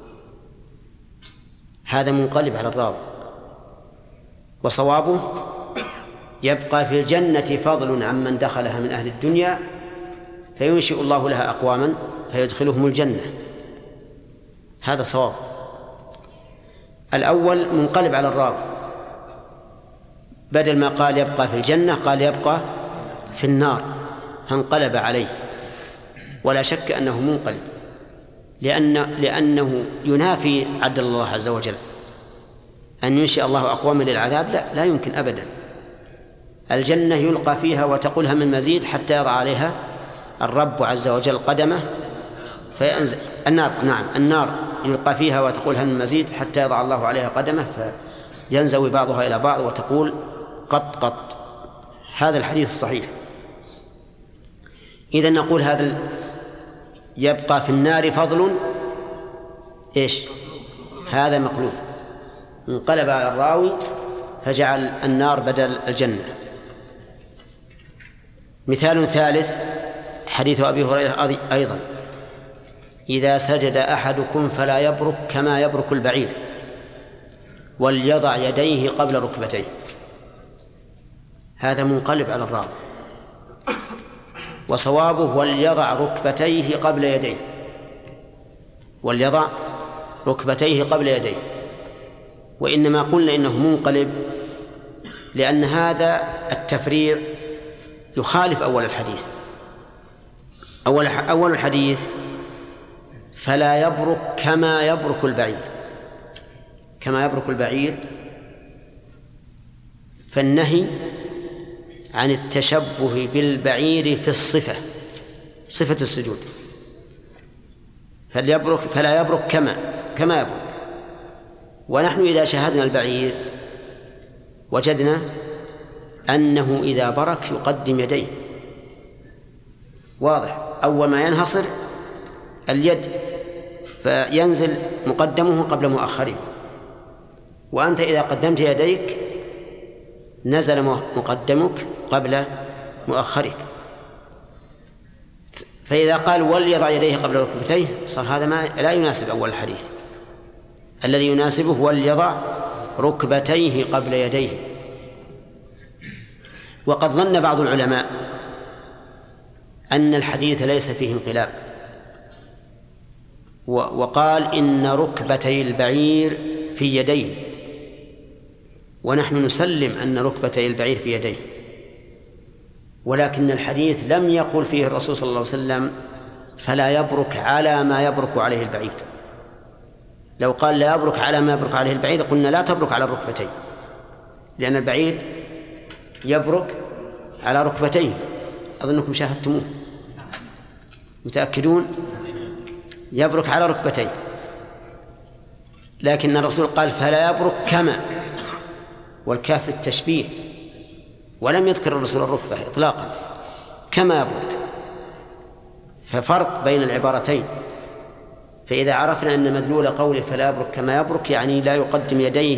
هذا منقلب على الراوي. وصوابه: يبقى في الجنة فضل عمن دخلها من أهل الدنيا فينشئ الله لها أقواما فيدخلهم الجنة. هذا صواب. الأول منقلب على الراوي، بدل ما قال يبقى في الجنة قال يبقى في النار، فانقلب عليه، ولا شك أنه منقلب، لأنه ينافي عدل الله عز وجل. أن ينشئ الله أقواما للعذاب لا يمكن أبدا. الجنة يلقى فيها وتقولها من مزيد حتى يضع عليها الرب عز وجل قدمه فينزل. النار يلقى فيها وتقولها من مزيد حتى يضع الله عليها قدمه فينزوي بعضها إلى بعض وتقول قط. هذا الحديث الصحيح. إذن نقول هذا يبقى في النار فضل إيش؟ هذا مقلوب، انقلب على الراوي فجعل النار بدل الجنة. مثال ثالث حديث أبي هريرة أيضا: إذا سجد أحدكم فلا يبرك كما يبرك البعير وليضع يديه قبل ركبتيه. هذا منقلب على الراوي، وصوابه: وليضع ركبتيه قبل يديه، وليضع ركبتيه قبل يديه. وإنما قلنا إنه منقلب لأن هذا التفريع يخالف أول الحديث. أول الحديث: فلا يبرك كما يبرك البعير، كما يبرك البعير، فالنهي عن التشبه بالبعير في الصفة، صفة السجود. فلا يبرك كما يبرك. ونحن إذا شاهدنا البعير وجدنا أنه إذا برك يقدم يديه، واضح، أول ما ينحصر اليد فينزل مقدمه قبل مؤخره، وأنت إذا قدمت يديك نزل مقدمك قبل مؤخرك. فإذا قال وليضع يديه قبل ركبتيه صار هذا ما لا يناسب أول الحديث. الذي يناسبه وليضع ركبتيه قبل يديه. وقد ظن بعض العلماء أن الحديث ليس فيه انقلاب، وقال إن ركبتي البعير في يديه، ونحن نسلم أن ركبتي البعير في يديه، ولكن الحديث لم يقل فيه الرسول صلى الله عليه وسلم فلا يبرك على ما يبرك عليه البعير. لو قال لا يبرك على ما يبرك عليه البعير قلنا لا تبرك على الركبتين، لأن البعير يبرك على ركبتيه. أظنكم شاهدتموه، متأكدون؟ يبرك على ركبتيه، لكن الرسول قال فلا يبرك كما، والكاف للتشبيه، ولم يذكر الرسول الركبة إطلاقا، كما يبرك. ففرق بين العبارتين. فإذا عرفنا أن مدلول قوله فلا يبرك كما يبرك يعني لا يقدم يديه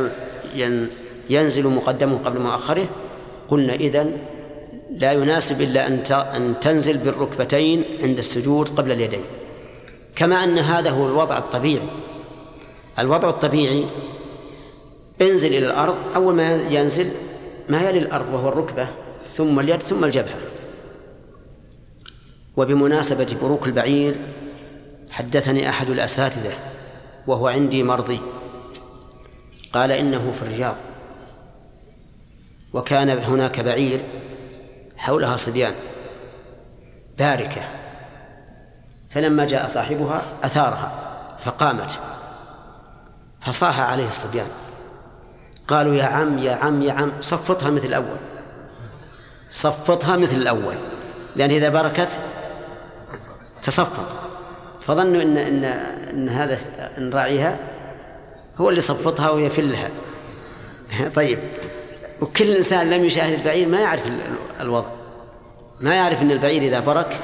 فينزل مقدمه قبل مؤخره، قلنا إذن لا يناسب إلا أن تنزل بالركبتين عند السجود قبل اليدين. كما أن هذا هو الوضع الطبيعي. الوضع الطبيعي انزل إلى الأرض، أول ما ينزل ما يلي الأرض وهو الركبة، ثم اليد، ثم الجبهة. وبمناسبة بروك البعير حدثني أحد الأساتذة وهو عندي مرضي، قال إنه في الرياض وكان هناك بعير حولها صبيان باركة، فلما جاء صاحبها أثارها فقامت، فصاح عليه الصبيان قالوا يا عم يا عم يا عم صفطها مثل الأول، صفطها مثل الأول، لأن إذا بركت تصفط. فظنوا إن هذا إن راعيها هو اللي صفطها ويفلها. طيب، وكل إنسان لم يشاهد البعير ما يعرف الوضع، ما يعرف أن البعير إذا برك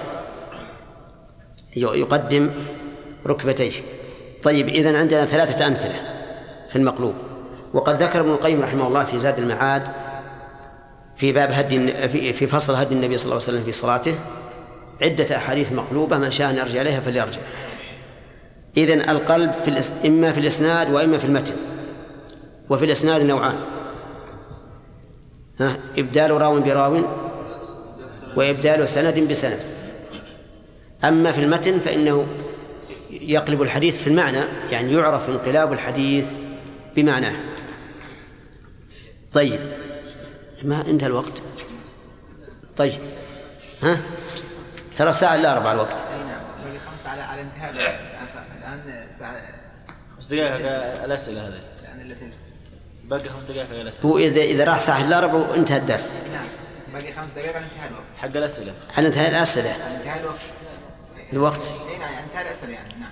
يقدم ركبتيه. طيب، إذن عندنا 3 أمثلة في المقلوب. وقد ذكر ابن القيم رحمه الله في زاد المعاد في باب في فصل هدي النبي صلى الله عليه وسلم في صلاته عدة أحاديث مقلوبة، من شاء أن يرجع إليها فليرجع. إذن القلب إما في الإسناد وإما في المتن. وفي الإسناد نوعان: إبدال راو براو، وإبدال سند بسند. أما في المتن فإنه يقلب الحديث في المعنى، يعني يعرف انقلاب الحديث بمعناه. طيب، ما انتهى الوقت؟ طيب، 3 ساعة إلا 4 الوقت. باقي 5 على انتهاء الآن ساعة 5 دقائق الأسئلة هذه، يعني التي باقي 5 دقائق الأسئلة. هو إذا راح ساعة إلا 4 وانتهى الدرس. نعم، باقي 5 دقائق على انتهاء الوقت. حق الأسئلة. على انتهاء الأسئلة. انتهاء الوقت. الوقت. نعم، انتهاء الأسئلة يعني. نعم.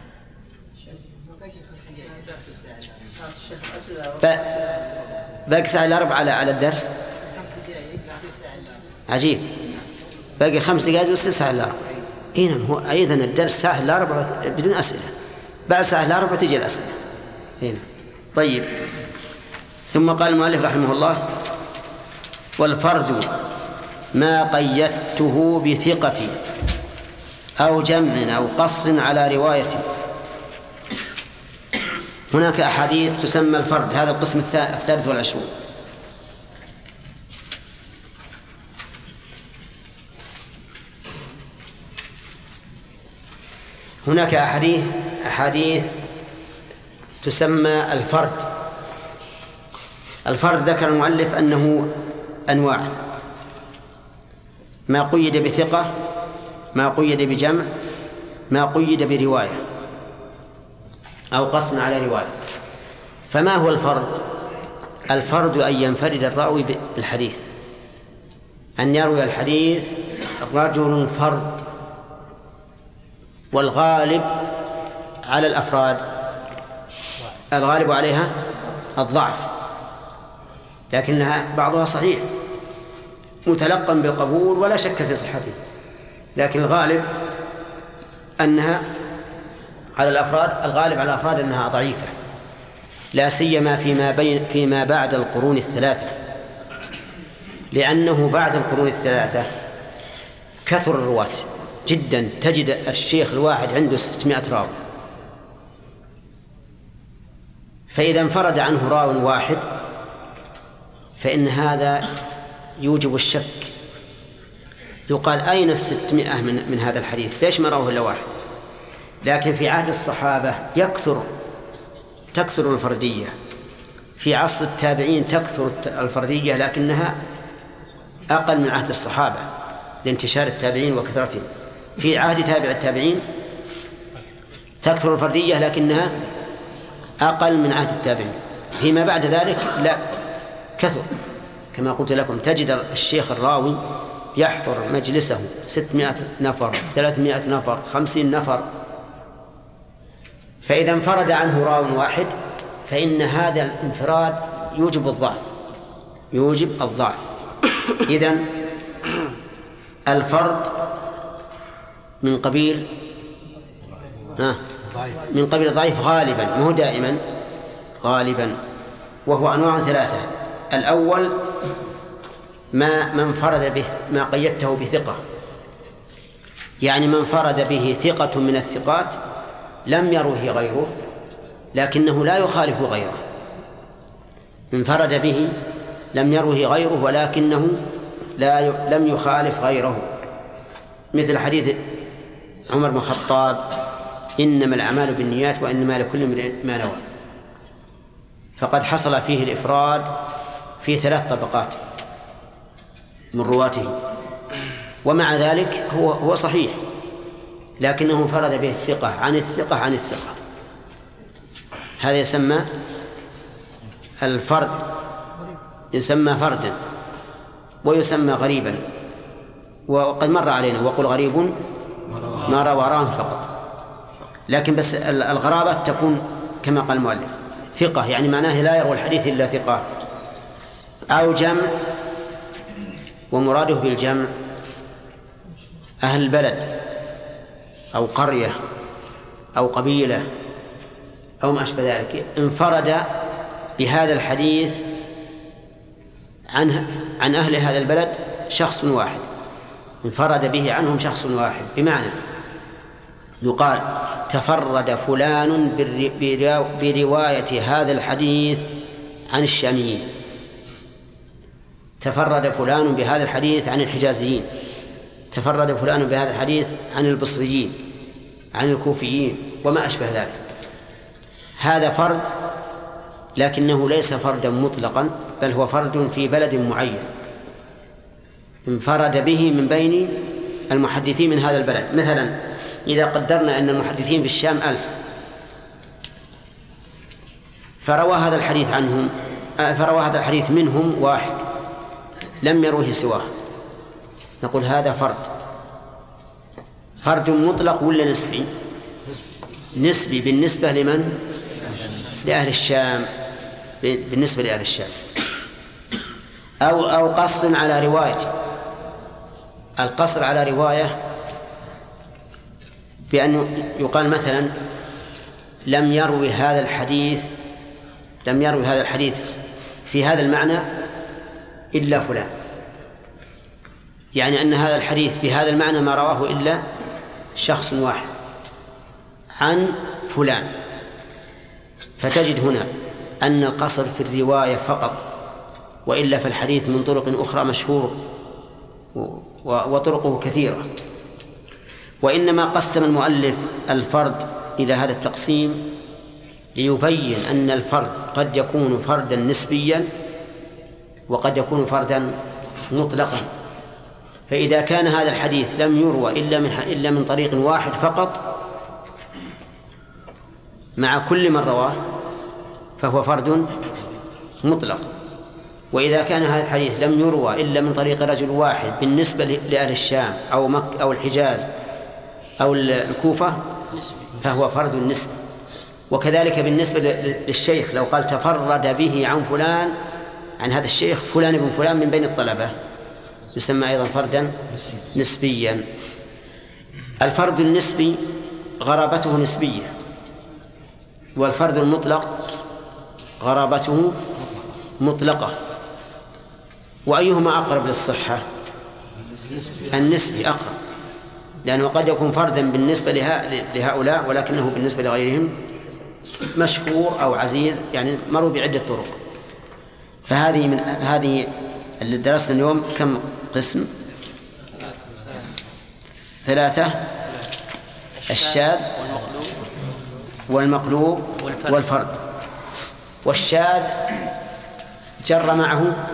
باقي ساعة إلا 4 على الدرس. عجيب، باقي 5 دقائق ويصير ساعة إلا 4. نعم، هو أيضا الدرس ساعة إلا 4 بدون أسئلة، بعد ساعة إلا 4 تجي الأسئلة. هنا. طيب، ثم قال المؤلف رحمه الله: والفرد ما قيدته بثقة أو جمع أو قصر على رواية. هناك أحاديث تسمى الفرد، هذا القسم 23. هناك أحاديث تسمى الفرد. الفرد ذكر المؤلف أنه أنواع: ما قيد بثقة، ما قيد بجمع، ما قيد برواية أو قصر على رواية. فما هو الفرد؟ الفرد أن ينفرد الراوي بالحديث، أن يروي الحديث رجل فرد. والغالب على الأفراد، الغالب عليها الضعف، لكنها بعضها صحيح متلقى بالقبول ولا شك في صحته، لكن الغالب أنها على الأفراد، الغالب على الأفراد أنها ضعيفة، لا سيما فيما بعد القرون الثلاثة، لأنه بعد القرون الثلاثة كثر الرواة جدا، تجد الشيخ الواحد عنده 600 راوي، فإذا انفرد عنه راو واحد فإن هذا يوجب الشك، يقال أين 600 من هذا الحديث؟ ليش ما رواه إلا واحد؟ لكن في عهد الصحابة تكثر الفردية، في عصر التابعين تكثر الفردية لكنها أقل من عهد الصحابة لانتشار التابعين وكثرتهم. في عهد تابع التابعين تكثر الفردية لكنها أقل من عهد التابعين. فيما بعد ذلك لا، كثر، كما قلت لكم تجد الشيخ الراوي يحضر مجلسه 600 نفر، 300 نفر، 50 نفر، فإذا انفرد عنه راو واحد فإن هذا الانفراد يوجب الضعف. إذن الفرد من قبيل ضعيف غالبا، مو دائما، غالبا، وهو أنواع ثلاثة. الأول ما انفرد به، ما قيدته بثقة، يعني من انفرد به ثقة من الثقات لم يروه غيره لكنه لا يخالف غيره، انفرد به لم يروه غيره ولكنه لم يخالف غيره، مثل حديث عمر بن الخطاب: إنما الأعمال بالنيات وإنما لكل امرئ ما نوى، فقد حصل فيه الإفراد في 3 طبقات من رواته، ومع ذلك هو صحيح، لكنه انفرد به الثقة عن الثقة عن الثقة. هذا يسمى الفرد، يسمى فردا ويسمى غريبا. وقد مر علينا وقل غريب ما روى راه فقط، لكن بس الغرابة تكون كما قال المؤلف ثقة، يعني معناه لا يروي الحديث إلا ثقة، أو جمع، ومراده بالجمع أهل البلد أو قرية أو قبيلة أو ما أشبه ذلك، انفرد بهذا الحديث عن أهل هذا البلد شخص واحد، انفرد به عنهم شخص واحد، بمعنى يقال تفرد فلان برواية هذا الحديث عن الشاميين، تفرد فلان بهذا الحديث عن الحجازيين، تفرد فلان بهذا الحديث عن البصريين، عن الكوفيين وما أشبه ذلك. هذا فرد، لكنه ليس فردا مطلقا، بل هو فرد في بلد معين انفرد به من بين المحدثين من هذا البلد. مثلا إذا قدرنا أن المحدثين في الشام 1000، فروى هذا الحديث منهم واحد لم يروه سواه، نقول هذا فرد مطلق ولا نسبي؟ نسبي بالنسبة لمن؟ لأهل الشام، بالنسبة لأهل الشام، أو قصر على روايته. القصر على رواية بأنه يقال مثلا لم يروي هذا الحديث في هذا المعنى إلا فلان، يعني أن هذا الحديث بهذا المعنى ما رواه إلا شخص واحد عن فلان، فتجد هنا أن القصر في الرواية فقط، وإلا في الحديث من طرق أخرى مشهور وطرقه كثيرة. وإنما قسم المؤلف الفرد إلى هذا التقسيم ليبين أن الفرد قد يكون فردا نسبيا وقد يكون فردا مطلقا. فإذا كان هذا الحديث لم يروى إلا من طريق واحد فقط مع كل من رواه فهو فرد مطلق، وإذا كان هذا الحديث لم يروى إلا من طريق رجل واحد بالنسبة لأهل الشام أو مكة أو الحجاز أو الكوفة فهو فرد نسبي. وكذلك بالنسبة للشيخ، لو قال تفرد به عن فلان، عن هذا الشيخ فلان ابن فلان من بين الطلبة، يسمى أيضا فردا نسبيا. الفرد النسبي غرابته نسبية، والفرد المطلق غرابته مطلقة. وأيهما أقرب للصحة؟ النسبي أقرب، لأنه قد يكون فردا بالنسبة لهؤلاء ولكنه بالنسبة لغيرهم مشهور أو عزيز، يعني مروا بعدة طرق. فهذه من هذه اللي درسنا اليوم كم قسم؟ 3: الشاذ والمقلوب والفرد. والشاذ جر معه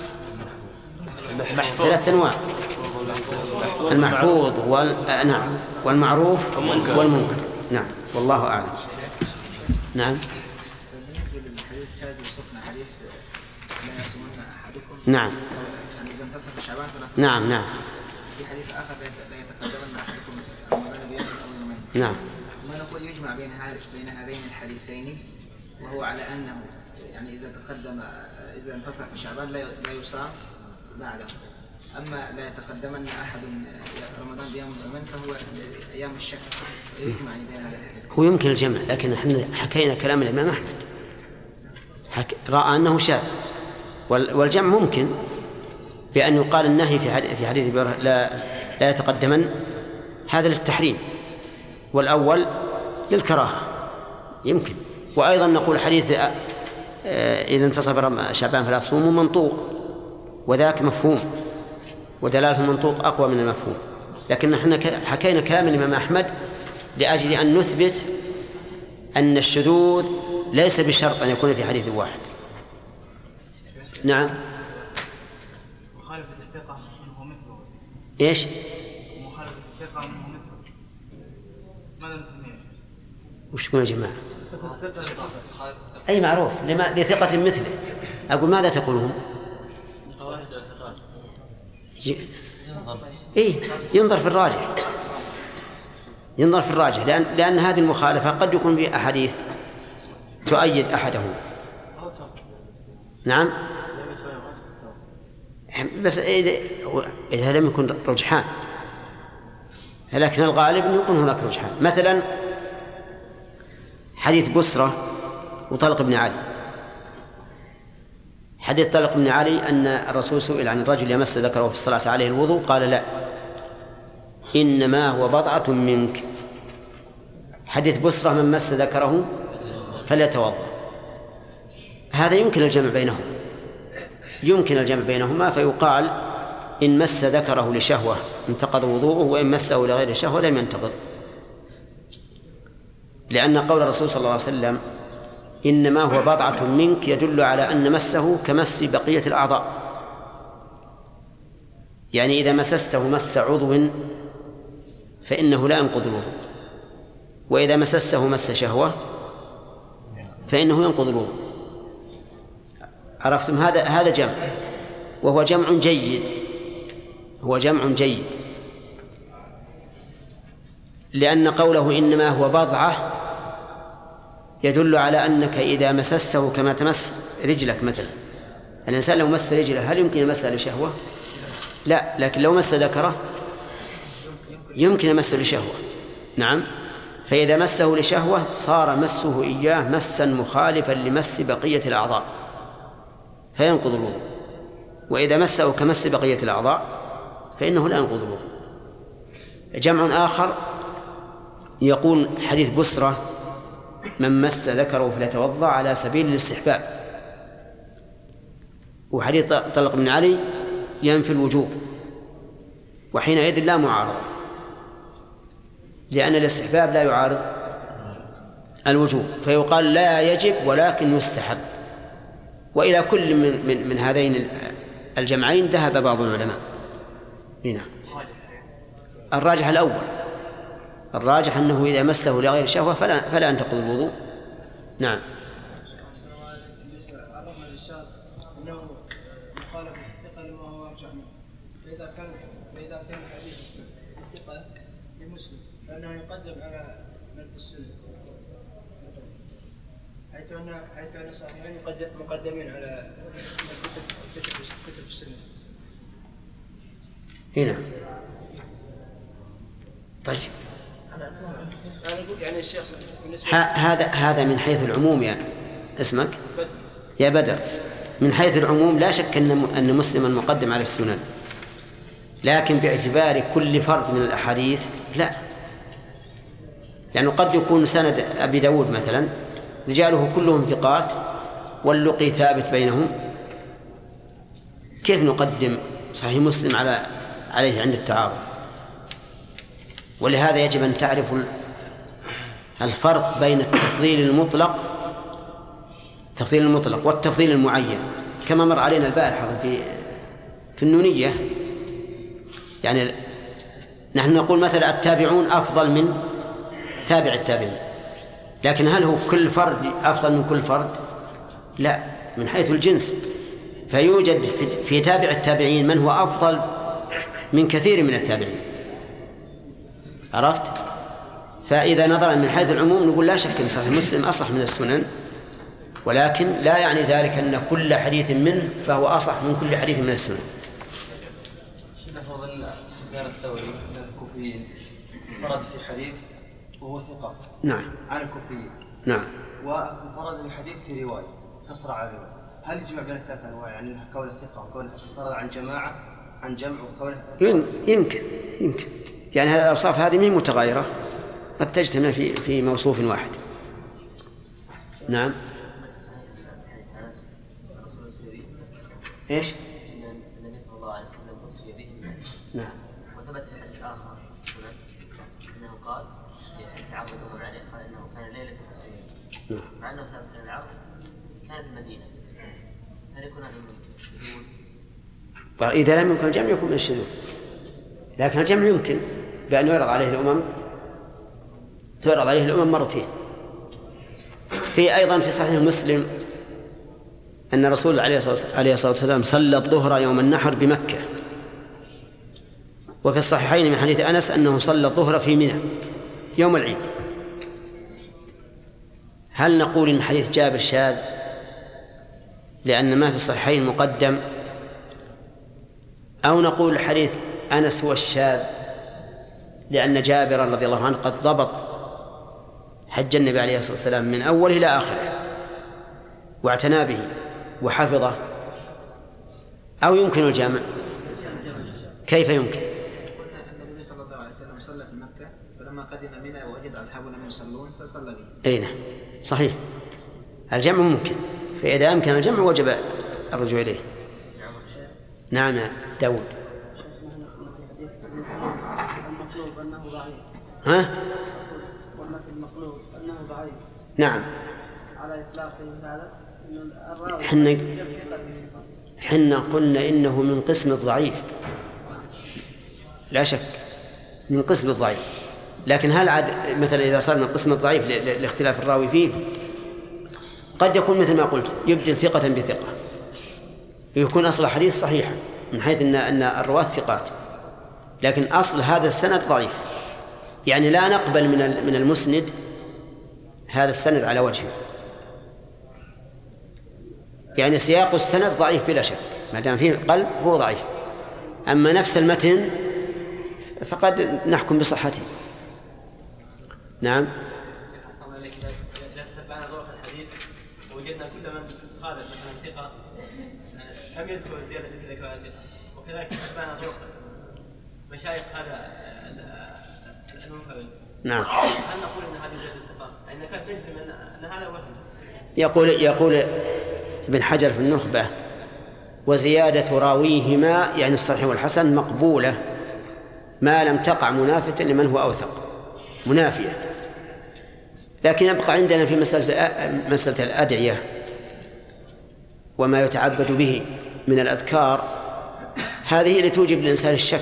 3 أنواع: المحفوظ والمعروف والمنكر. نعم، والله أعلم. نعم. بالنسبة للحديث الشاذ وصفنا حديث لا يصومن أحدكم. نعم. يعني إذا انتصف شعبان فلا. نعم نعم. في حديث آخر لا يتقدمن أحدكم رمضان بيوم أو يومين. نعم. ما نقول يجمع بين هذين الحديثين، وهو على أنه يعني إذا انتصف شعبان لا يصام بعده. أما لا يتقدمن أحد رمضان بيوم الأمن فهو أيام الشك. يجمع بين هذا الحديث. هو يمكن الجمع، لكن احنا حكينا كلام الإمام أحمد رأى أنه شاذ، والجمع ممكن بأن يقال النهي في حديث لا يتقدمن هذا للتحريم، والأول للكراهة يمكن. وأيضا نقول حديث إذا انتصف شعبان فلا تصوموا منطوق، وذاك مفهوم، ودلالة المنطوق أقوى من المفهوم. لكن نحن حكينا كلام الإمام أحمد لأجل أن نثبت أن الشذوذ ليس بشرط أن يكون في حديث واحد. نعم. مخالفة الثقة منه مثله. إيش؟ مخالفة الثقة منه مثله. ماذا نسميه؟ وش تقول يا جماعة؟ أي معروف لثقة مثله. أقول ماذا تقولون؟ ينظر في الراجح، ينظر في الراجح، لأن هذه المخالفة قد يكون في أحاديث تؤيد أحدهم. نعم، بس إذا لم يكن رجحان، لكن الغالب أن يكون هناك رجحان. مثلا حديث بسرة وطلق بن علي. حديث طلق بن علي أن الرسول سئل عن الرجل يمس ذكره في الصلاة عليه الوضوء قال لا، إنما هو بضعة منك. حديث بسرة من مس ذكره فليتوضأ. هذا يمكن الجمع بينهما، يمكن الجمع بينهما، فيقال إن مس ذكره لشهوة انتقض وضوءه، وإن مسه لغير شهوة لم ينتقض، لأن قول الرسول صلى الله عليه وسلم إنما هو بضعة منك يدل على أن مسه كمس بقية الأعضاء. يعني إذا مسسته مس عضو فإنه لا ينقض الوضوء، وإذا مسسته مس شهوة فإنه ينقض الوضوء. عرفتم؟ هذا جمع، وهو جمع جيد، هو جمع جيد، لأن قوله إنما هو بضعة يدل على أنك إذا مسسته كما تمس رجلك مثلا. الإنسان لو مس رجله هل يمكن يمسها لشهوة؟ لا، لكن لو مس ذكره يمكن يمسه لشهوة. نعم. فإذا مسه لشهوة صار مسه إياه مسا مخالفا لمس بقية الأعضاء فينقض الوضوء، وإذا مسه كمس بقية الأعضاء فإنه لا ينقض الوضوء. جمع آخر يقول حديث بسرة من مس ذكره فليتوضأ على سبيل الاستحباب، وحديث طلق بن علي ينفي الوجوب، وحينئذ لا معارضة، لأن الاستحباب لا يعارض الوجوب، فيقال لا يجب ولكن يستحب. وإلى كل من هذين الجمعين ذهب بعض العلماء. هنا الراجح الأول، الراجح أنه إذا مسه لغير شهوة فلا ينتقض الوضوء. نعم. عرفنا للشاذ أنه مخالفة الثقة لما هو أرجح منه، فإذا كان حديث الثقة لمسلم فإنه يقدم على من في السنة، حيث أن الصحيحين مقدمين على كتب السنة. هنا طيب، يعني الشيخ هذا من حيث العموم. يا اسمك يا بدر. من حيث العموم لا شك أن مسلما مقدم على السنن، لكن باعتبار كل فرد من الأحاديث لا، لأنه قد يكون سند أبي داود مثلا رجاله كلهم ثقات واللقي ثابت بينهم، كيف نقدم صحيح مسلم عليه عند التعارض؟ ولهذا يجب أن تعرف الفرق بين التفضيل المطلق والتفضيل المعين، كما مر علينا البارحة في النونية. يعني نحن نقول مثلا التابعون أفضل من تابع التابعين، لكن هل هو كل فرد أفضل من كل فرد؟ لا، من حيث الجنس، فيوجد في تابع التابعين من هو أفضل من كثير من التابعين. عرفت؟ فإذا نظرا من حيث العموم نقول لا شك أن صحيح مسلم أصح من السنن، ولكن لا يعني ذلك أن كل حديث منه فهو أصح من كل حديث من السنن. فضل سفيان الثوري من الكوفيين فرد في حديث وهو ثقة نعم عن الكوفيين نعم، وفرد الحديث في رواية تصرع على رواية. هل يجمع بين الثلاث أنواع، يعني كونه ثقة وكونه فرد عن جماعة عن جمع وكونه يمكن يعني هذه الأوصاف هذه مش متغايرة، قد تجتمع في موصوف واحد. نعم. ايش؟ النبي صلى الله عليه وسلم وصي به. نعم. وثبت في حديث آخر في السنن أنه قال في عقدهم عليه قال إنه كان ليلة الحسين. نعم. مع أنه ثبت أن العقد كان في المدينة. هل يكون هذا من الشذوذ؟ إذا لم يمكن الجمع يكون من الشذوذ، لكن الجمع يمكن بأن يعرض عليه الأمم، تعرض عليه الأمم مرتين. في أيضا في صحيح مسلم أن الرسول عليه الصلاة والسلام صلى الظهر يوم النحر بمكة، وفي الصحيحين من حديث أنس أنه صلى الظهر في منى يوم العيد. هل نقول إن حديث جابر شاذ لأن ما في الصحيحين مقدم، أو نقول حديث أنس هو الشاذ لأن جابر رضي الله عنه قد ضبط حج النبي عليه الصلاة والسلام من أوله إلى آخره واعتنى به وحفظه؟ أو يمكن الجامع؟ كيف يمكن؟ النبي صلى الله عليه وسلم صلى في مكة، فلما قدم منى وجد أصحابنا يصلون فصلى به. أي نعم صحيح، الجمع ممكن، فإذا أمكن الجمع وجب الرجوع إليه. نعم يا داود. المقلوب أنه ضعيف. ها؟ قلنا في المقلوب أنه ضعيف. نعم. على إطلاقه هذا إن الراوي حنا قلنا إنه من قسم الضعيف لا شك، من قسم الضعيف، لكن هل عاد مثلا إذا صار من قسم الضعيف لاختلاف الراوي فيه قد يكون مثل ما قلت يبدل ثقة بثقة، يكون أصل الحديث صحيحا من حيث أن الرواة ثقات، لكن أصل هذا السند ضعيف، يعني لا نقبل من المسند هذا السند على وجهه، يعني سياق السند ضعيف بلا شك، ما دام فيه قلب هو ضعيف، أما نفس المتن فقد نحكم بصحته. نعم. إذا تتبعنا ظروف الحديث ووجدنا كل من خالف مثلا ثقة لم يذكر زيادة مثل ذكر الثقة، وكذلك تتبعنا ظروف مشايخ هذا المنفرد. نعم. هل نقول أن هذه زيادة الثقة؟ أنك تجزم أن هذا وهم؟ يقول ابن حجر في النخبة: وزيادة راويهما يعني الصحيح والحسن مقبولة ما لم تقع منافة لمن هو أوثق، منافية. لكن يبقى عندنا في مسألة الأدعية وما يتعبد به من الأذكار، هذه لتوجب الإنسان الشك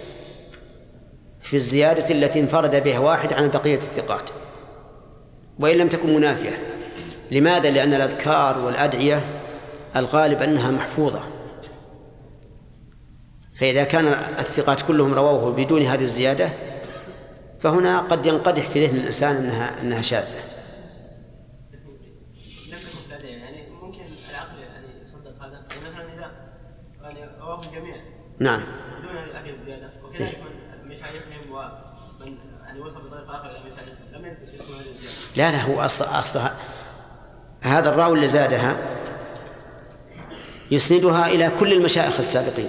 في الزيادة التي انفرد بها واحد عن بقية الثقات وإن لم تكن منافية. لماذا؟ لأن الأذكار والأدعية الغالب أنها محفوظة، فإذا كان الثقات كلهم رووه بدون هذه الزيادة فهنا قد ينقدح في ذهن الإنسان أنها شاذة. يعني ممكن العقل يعني يصدق هذا، يعني مثلا إذا يعني رواه الجميع نعم بدون هذه الزيادة، وكذلك من مشايخهم من يعني وصل بطريقه اخرى الى مشايخ لم يثبت يكون هذه الزياده. لا هو أصلها هذا الراوي اللي زادها يسندها إلى كل المشايخ السابقين،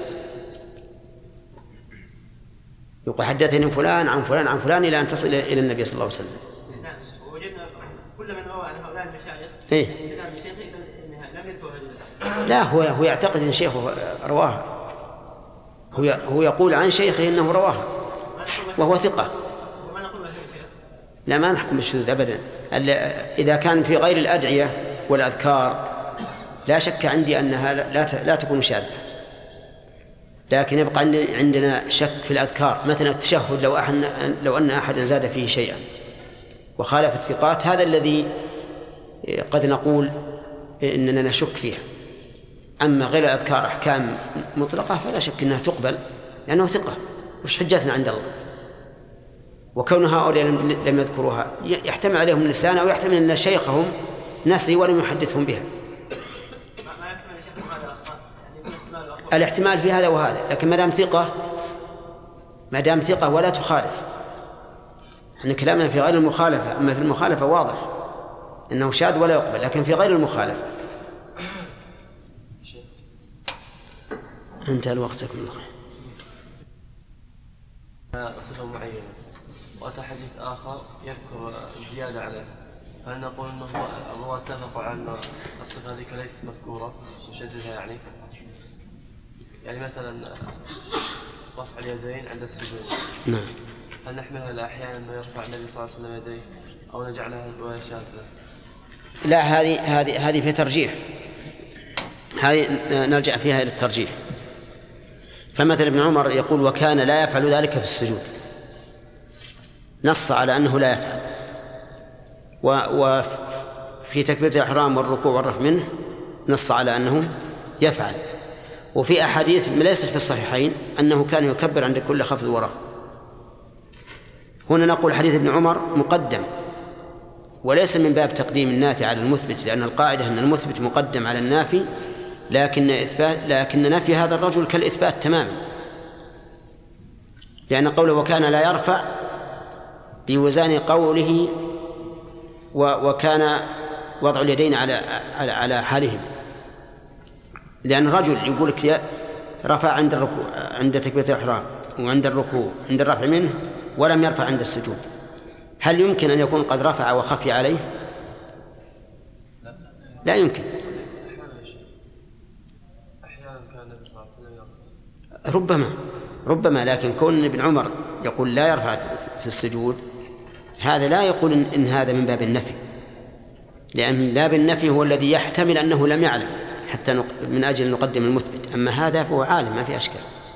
يقول حدثني فلان عن فلان عن فلان إلى أن تصل إلى النبي صلى الله عليه وسلم. نعم، ووجدنا كل من روى عن هؤلاء المشايخ إيه؟ كلام الشيخ لم يذكر هذه. لا هو يعتقد أن شيخه رواها، هو يقول عن شيخه إنه رواها وهو ثقة. لا ما نحكم بالشذوذ أبدا. إذا كان في غير الأدعية والأذكار لا شك عندي أنها لا تكون شاذة، لكن يبقى عندنا شك في الأذكار. مثلا التشهد لو أن أحدا زاد فيه شيئا وخالف الثقات، هذا الذي قد نقول إننا نشك فيها. أما غير الأذكار أحكام مطلقة فلا شك أنها تقبل لأنه ثقة، وش حجتنا عند الله؟ وكون هؤلاء لم يذكروها يحتمل عليهم النسيان أو يحتمل أن شيخهم نسي ولم يحدثهم بها. الاحتمال في هذا وهذا، لكن ما دام ثقة ولا تخالف. احنا كلامنا في غير المخالفة، أما في المخالفة واضح أنه شاذ ولا يقبل، لكن في غير المخالفة انتهى الوقت. صفة معينة وأتى حديث آخر يذكر زيادة عليه، هل نقول أنه الرواة اتفقوا على أن الصفة هذه ليست مذكورة نشددها؟ يعني مثلا رفع اليدين عند السجود، نعم، هل نحملها إلى أحيانا أنه يرفع النبي صلى الله عليه وسلم يديه أو نجعلها رواية شاذة؟ لا هذه في ترجيح، هذه نرجع فيها إلى الترجيح. فمثل ابن عمر يقول وكان لا يفعل ذلك في السجود، نص على أنه لا يفعل. وفي تكبيرة الإحرام والركوع والرفع منه نص على أنه يفعل. وفي أحاديث ليست في الصحيحين أنه كان يكبر عند كل خفض ورفع. هنا نقول حديث ابن عمر مقدم، وليس من باب تقديم النافي على المثبت، لأن القاعدة أن المثبت مقدم على النافي، لكن نفي هذا الرجل كالإثبات تماما، لأن قوله وكان لا يرفع بوزان قوله وكان وضع اليدين على حالهم. لأن الرجل يقول لك رفع عند الركوع عند تكبيرة الإحرام وعند الركوع عند الرفع منه ولم يرفع عند السجود، هل يمكن أن يكون قد رفع وخفي عليه؟ لا يمكن. ربما لكن كون ابن عمر يقول لا يرفع في السجود، هذا لا يقول إن هذا من باب النفي، لأن باب النفي هو الذي يحتمل أنه لم يعلم حتى من أجل نقدم المثبت. أما هذا فهو عالم ما في أشكال.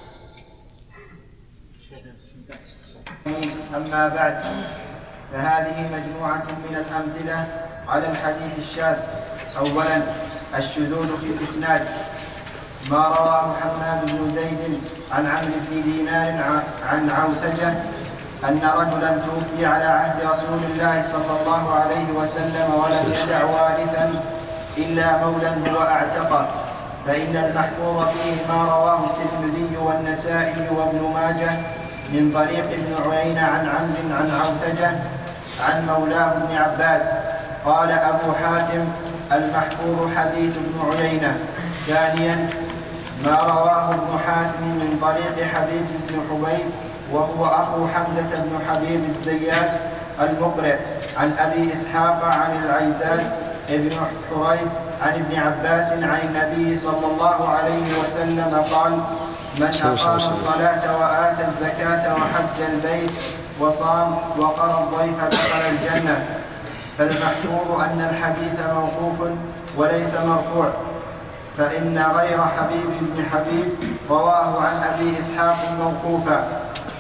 أما بعد، فهذه مجموعة من الأمثلة على الحديث الشاذ. أولا الشذوذ في الإسناد، ما رواه حماد بن زيد عن عمرو بن دينار عن عوسجة أن رجلا توفي على عهد رسول الله صلى الله عليه وسلم ولم يدع وارثا إلا مولا هو أعتقه، فإن المحفوظ فيه ما رواه الترمذي والنسائي وابن ماجه من طريق ابن عيينة عن عمرو عن عوسجة عن مولاه ابن عباس. قال أبو حاتم المحفوظ حديث ابن عيينة. ثانيا ما رواه ابن حاتم من طريق حبيب بن حبيب وهو أخو حمزة بن حبيب الزيات المقرئ عن أبي إسحاق عن العيزاز ابن حريث عن ابن عباس عن النبي صلى الله عليه وسلم قال: من أقام الصلاة وآتى الزكاة وحج البيت وصام وقرى الضيف دخل الجنة. فالمحفوظ أن الحديث موقوف وليس مرفوع، فإن غير حبيب بن حبيب رواه عن أبي إسحاق موقوفا.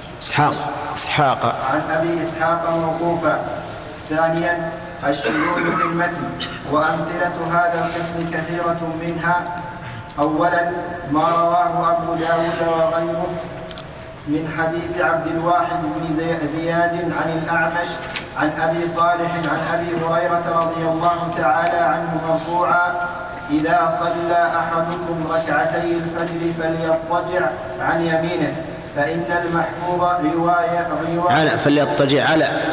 عن أبي إسحاق موقوفا. ثانيا الشذوذ في المتن، وأمثلة هذا القسم كثيرة منها. أولا ما رواه أبو داود وغيره من حديث عبد الواحد بن زياد عن الأعمش عن أبي صالح عن أبي هريرة رضي الله تعالى عنه مرفوعا: إذا صلى أحدكم ركعتي الفجر فليضطجع عن يمينه، فإن المحفوظ رواية على فليضطجع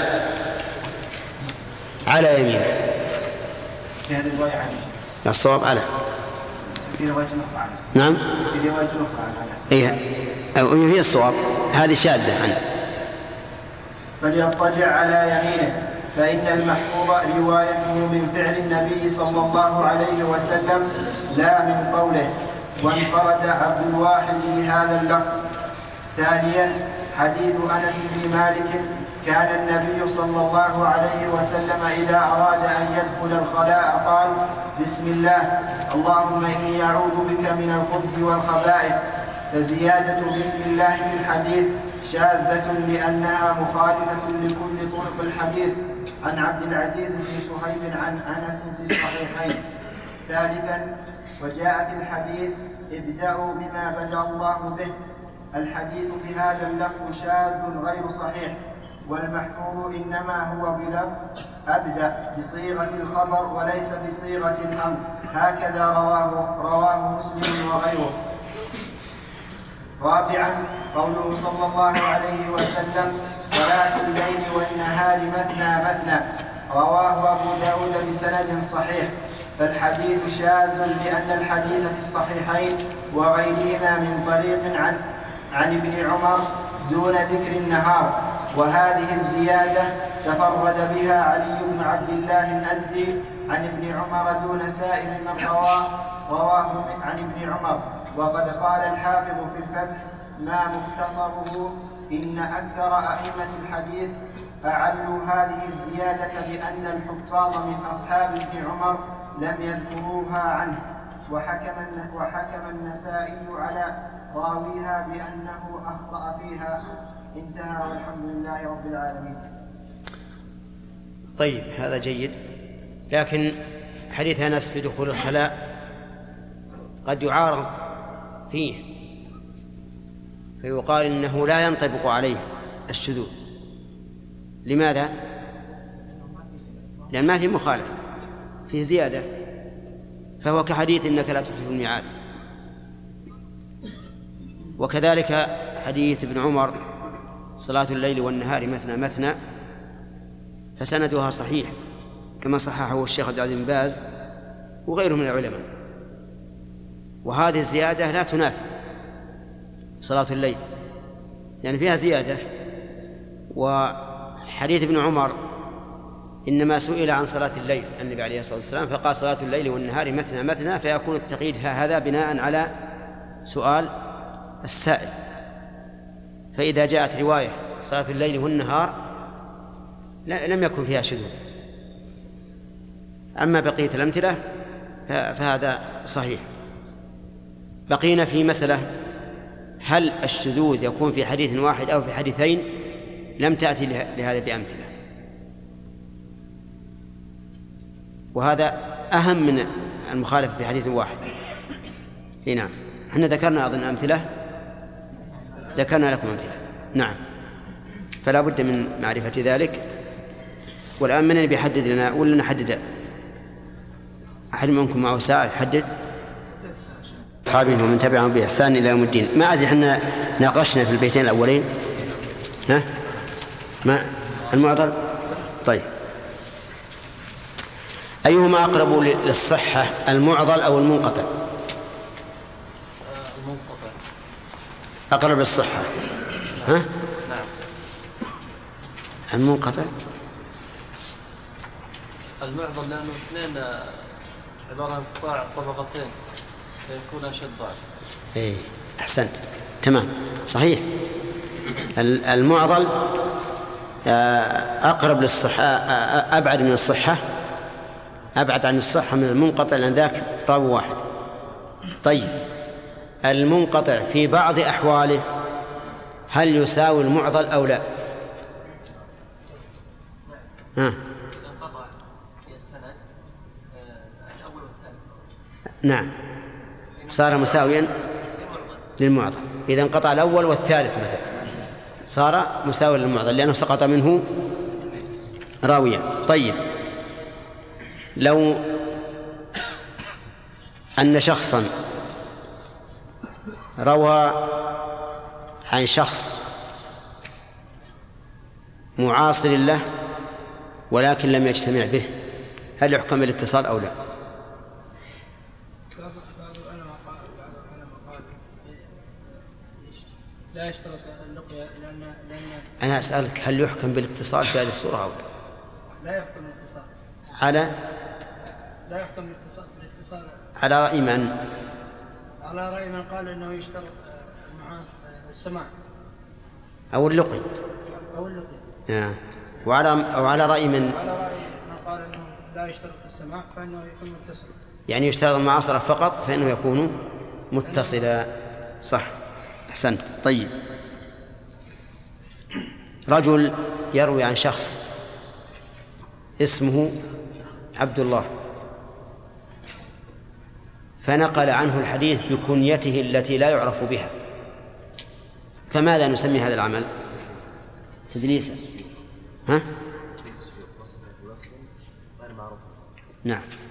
على يمينه. في هذه الرواية عنه الصواب على. في رواية أخرى عنه. نعم. في رواية أخرى عنه. إيه هي الصواب، هذه شاذة عنه. فليضطجع على يمينه فإن المحفوظ روايته من فعل النبي صلى الله عليه وسلم لا من قوله. وانفرد عبد الواحد بهذا اللفظ. ثانيا حديث أنس بن مالك كان النبي صلى الله عليه وسلم إذا أراد أن يدخل الخلاء قال بسم الله اللهم إني أعوذ بك من الخبث والخبائث. فزيادة بسم الله في الحديث شاذة لأنها مخالفة لكل طرق الحديث عن عبد العزيز بن صهيب عن أنس في الصحيحين. ثالثا وجاء في الحديث ابدأوا بما بدأ الله به. الحديث بهذا اللفظ شاذ غير صحيح، والمحفوظ إنما هو بلفظ أبدأ بصيغة الخبر وليس بصيغة الأمر، هكذا رواه مسلم وغيره. رابعا قوله صلى الله عليه وسلم صلاة الليل والنهار مثنى مثنى، رواه أبو داود بسند صحيح. فالحديث شاذ لأن الحديث في الصحيحين وغيرهما من طريق عن ابن عمر دون ذكر النهار، وهذه الزيادة تفرد بها علي بن عبد الله الأزدي عن ابن عمر دون سائر من رواه عن ابن عمر. وقد قال الحافظ في الفتح ما مختصره إن أكثر أئمة الحديث أعلوا هذه الزيادة بأن الحفاظ من أصحاب ابن عمر لم يذكروها عنه، وحكم النسائي على راويها بأنه أخطأ فيها. انتهى والحمد لله رب العالمين. طيب هذا جيد، لكن حديث أنس في دخول الخلاء قد يعارض فيه فيقال إنه لا ينطبق عليه الشذوذ. لماذا؟ لأن ما في مخالفة، في زيادة، فهو كحديث إنك لا تخلف الميعاد. وكذلك حديث ابن عمر صلاة الليل والنهار مثنى مثنى، فسندها صحيح كما صححه الشيخ عبد العزيز بن باز وغيره من العلماء. وهذه الزيادة لا تنافي صلاة الليل، يعني فيها زيادة. وحديث ابن عمر إنما سئل عن صلاة الليل النبي عليه الصلاة والسلام فقال صلاة الليل والنهار مثنى مثنى، فيكون التقييد هذا بناء على سؤال السائل. فإذا جاءت رواية صلاة الليل والنهار لم يكن فيها شذوذ. أما بقية الأمثلة فهذا صحيح. بقينا في مسألة هل الشذوذ يكون في حديث واحد أو في حديثين؟ لم تأتي لهذا بأمثلة، وهذا أهم من المخالفة في حديث واحد. نعم، احنا ذكرنا أظن أمثلة، ذكرنا لكم أمثلة. نعم، فلا بد من معرفة ذلك. والآن من بيحدد لنا ولا نحدد؟ أحد منكم معه ساعة يحدد؟ أصحابه ومن تبعهم بإحسان إلى يوم الدين. ما أدري احنا ناقشنا في البيتين الأولين ما المعضل. طيب، أيهما أقرب للصحة، المعضل أو المنقطع؟ المنقطع أقرب للصحة. نعم. المنقطع المعضل لأنه اثنين عبارة عن قطاع طبقتين فيكون أشد ضعف. إيه أحسنت، تمام صحيح. المعضل أقرب للصحة، أبعد من الصحة، أبعد عن الصحة من المنقطع لأن ذاك راوي واحد. طيب، المنقطع في بعض أحواله هل يساوي المعضل أو لا؟ انقطع في السند الأول والثالث. نعم، صار مساويا للمعضل. إذا انقطع الأول والثالث مثلا صار مساويا للمعضل لأنه سقط منه راويا. طيب، لو أن شخصا روى عن شخص معاصر له ولكن لم يجتمع به، هل يحكم بالاتصال أو لا؟ لا يشترط اللقيا لأن أنا أسألك هل يحكم بالاتصال في هذه الصورة أو لا؟ لا يحكم بالاتصال. لا يحكم بالاتصال على رأي من؟ على رأي من قال إنه يشترط مع السماع أو اللقي. وعلى رأي من؟ على رأي من قال إنه لا يشترط السماع فإنه يكون متصل. يعني يشترط المعاصرة فقط فإنه يكون متصلا. صح، أحسنت. طيب، رجل يروي عن شخص اسمه عبد الله فنقل عنه الحديث بكنيته التي لا يعرف بها، فماذا نسمي هذا العمل؟ تدليسا. ها؟ غير معروف. نعم.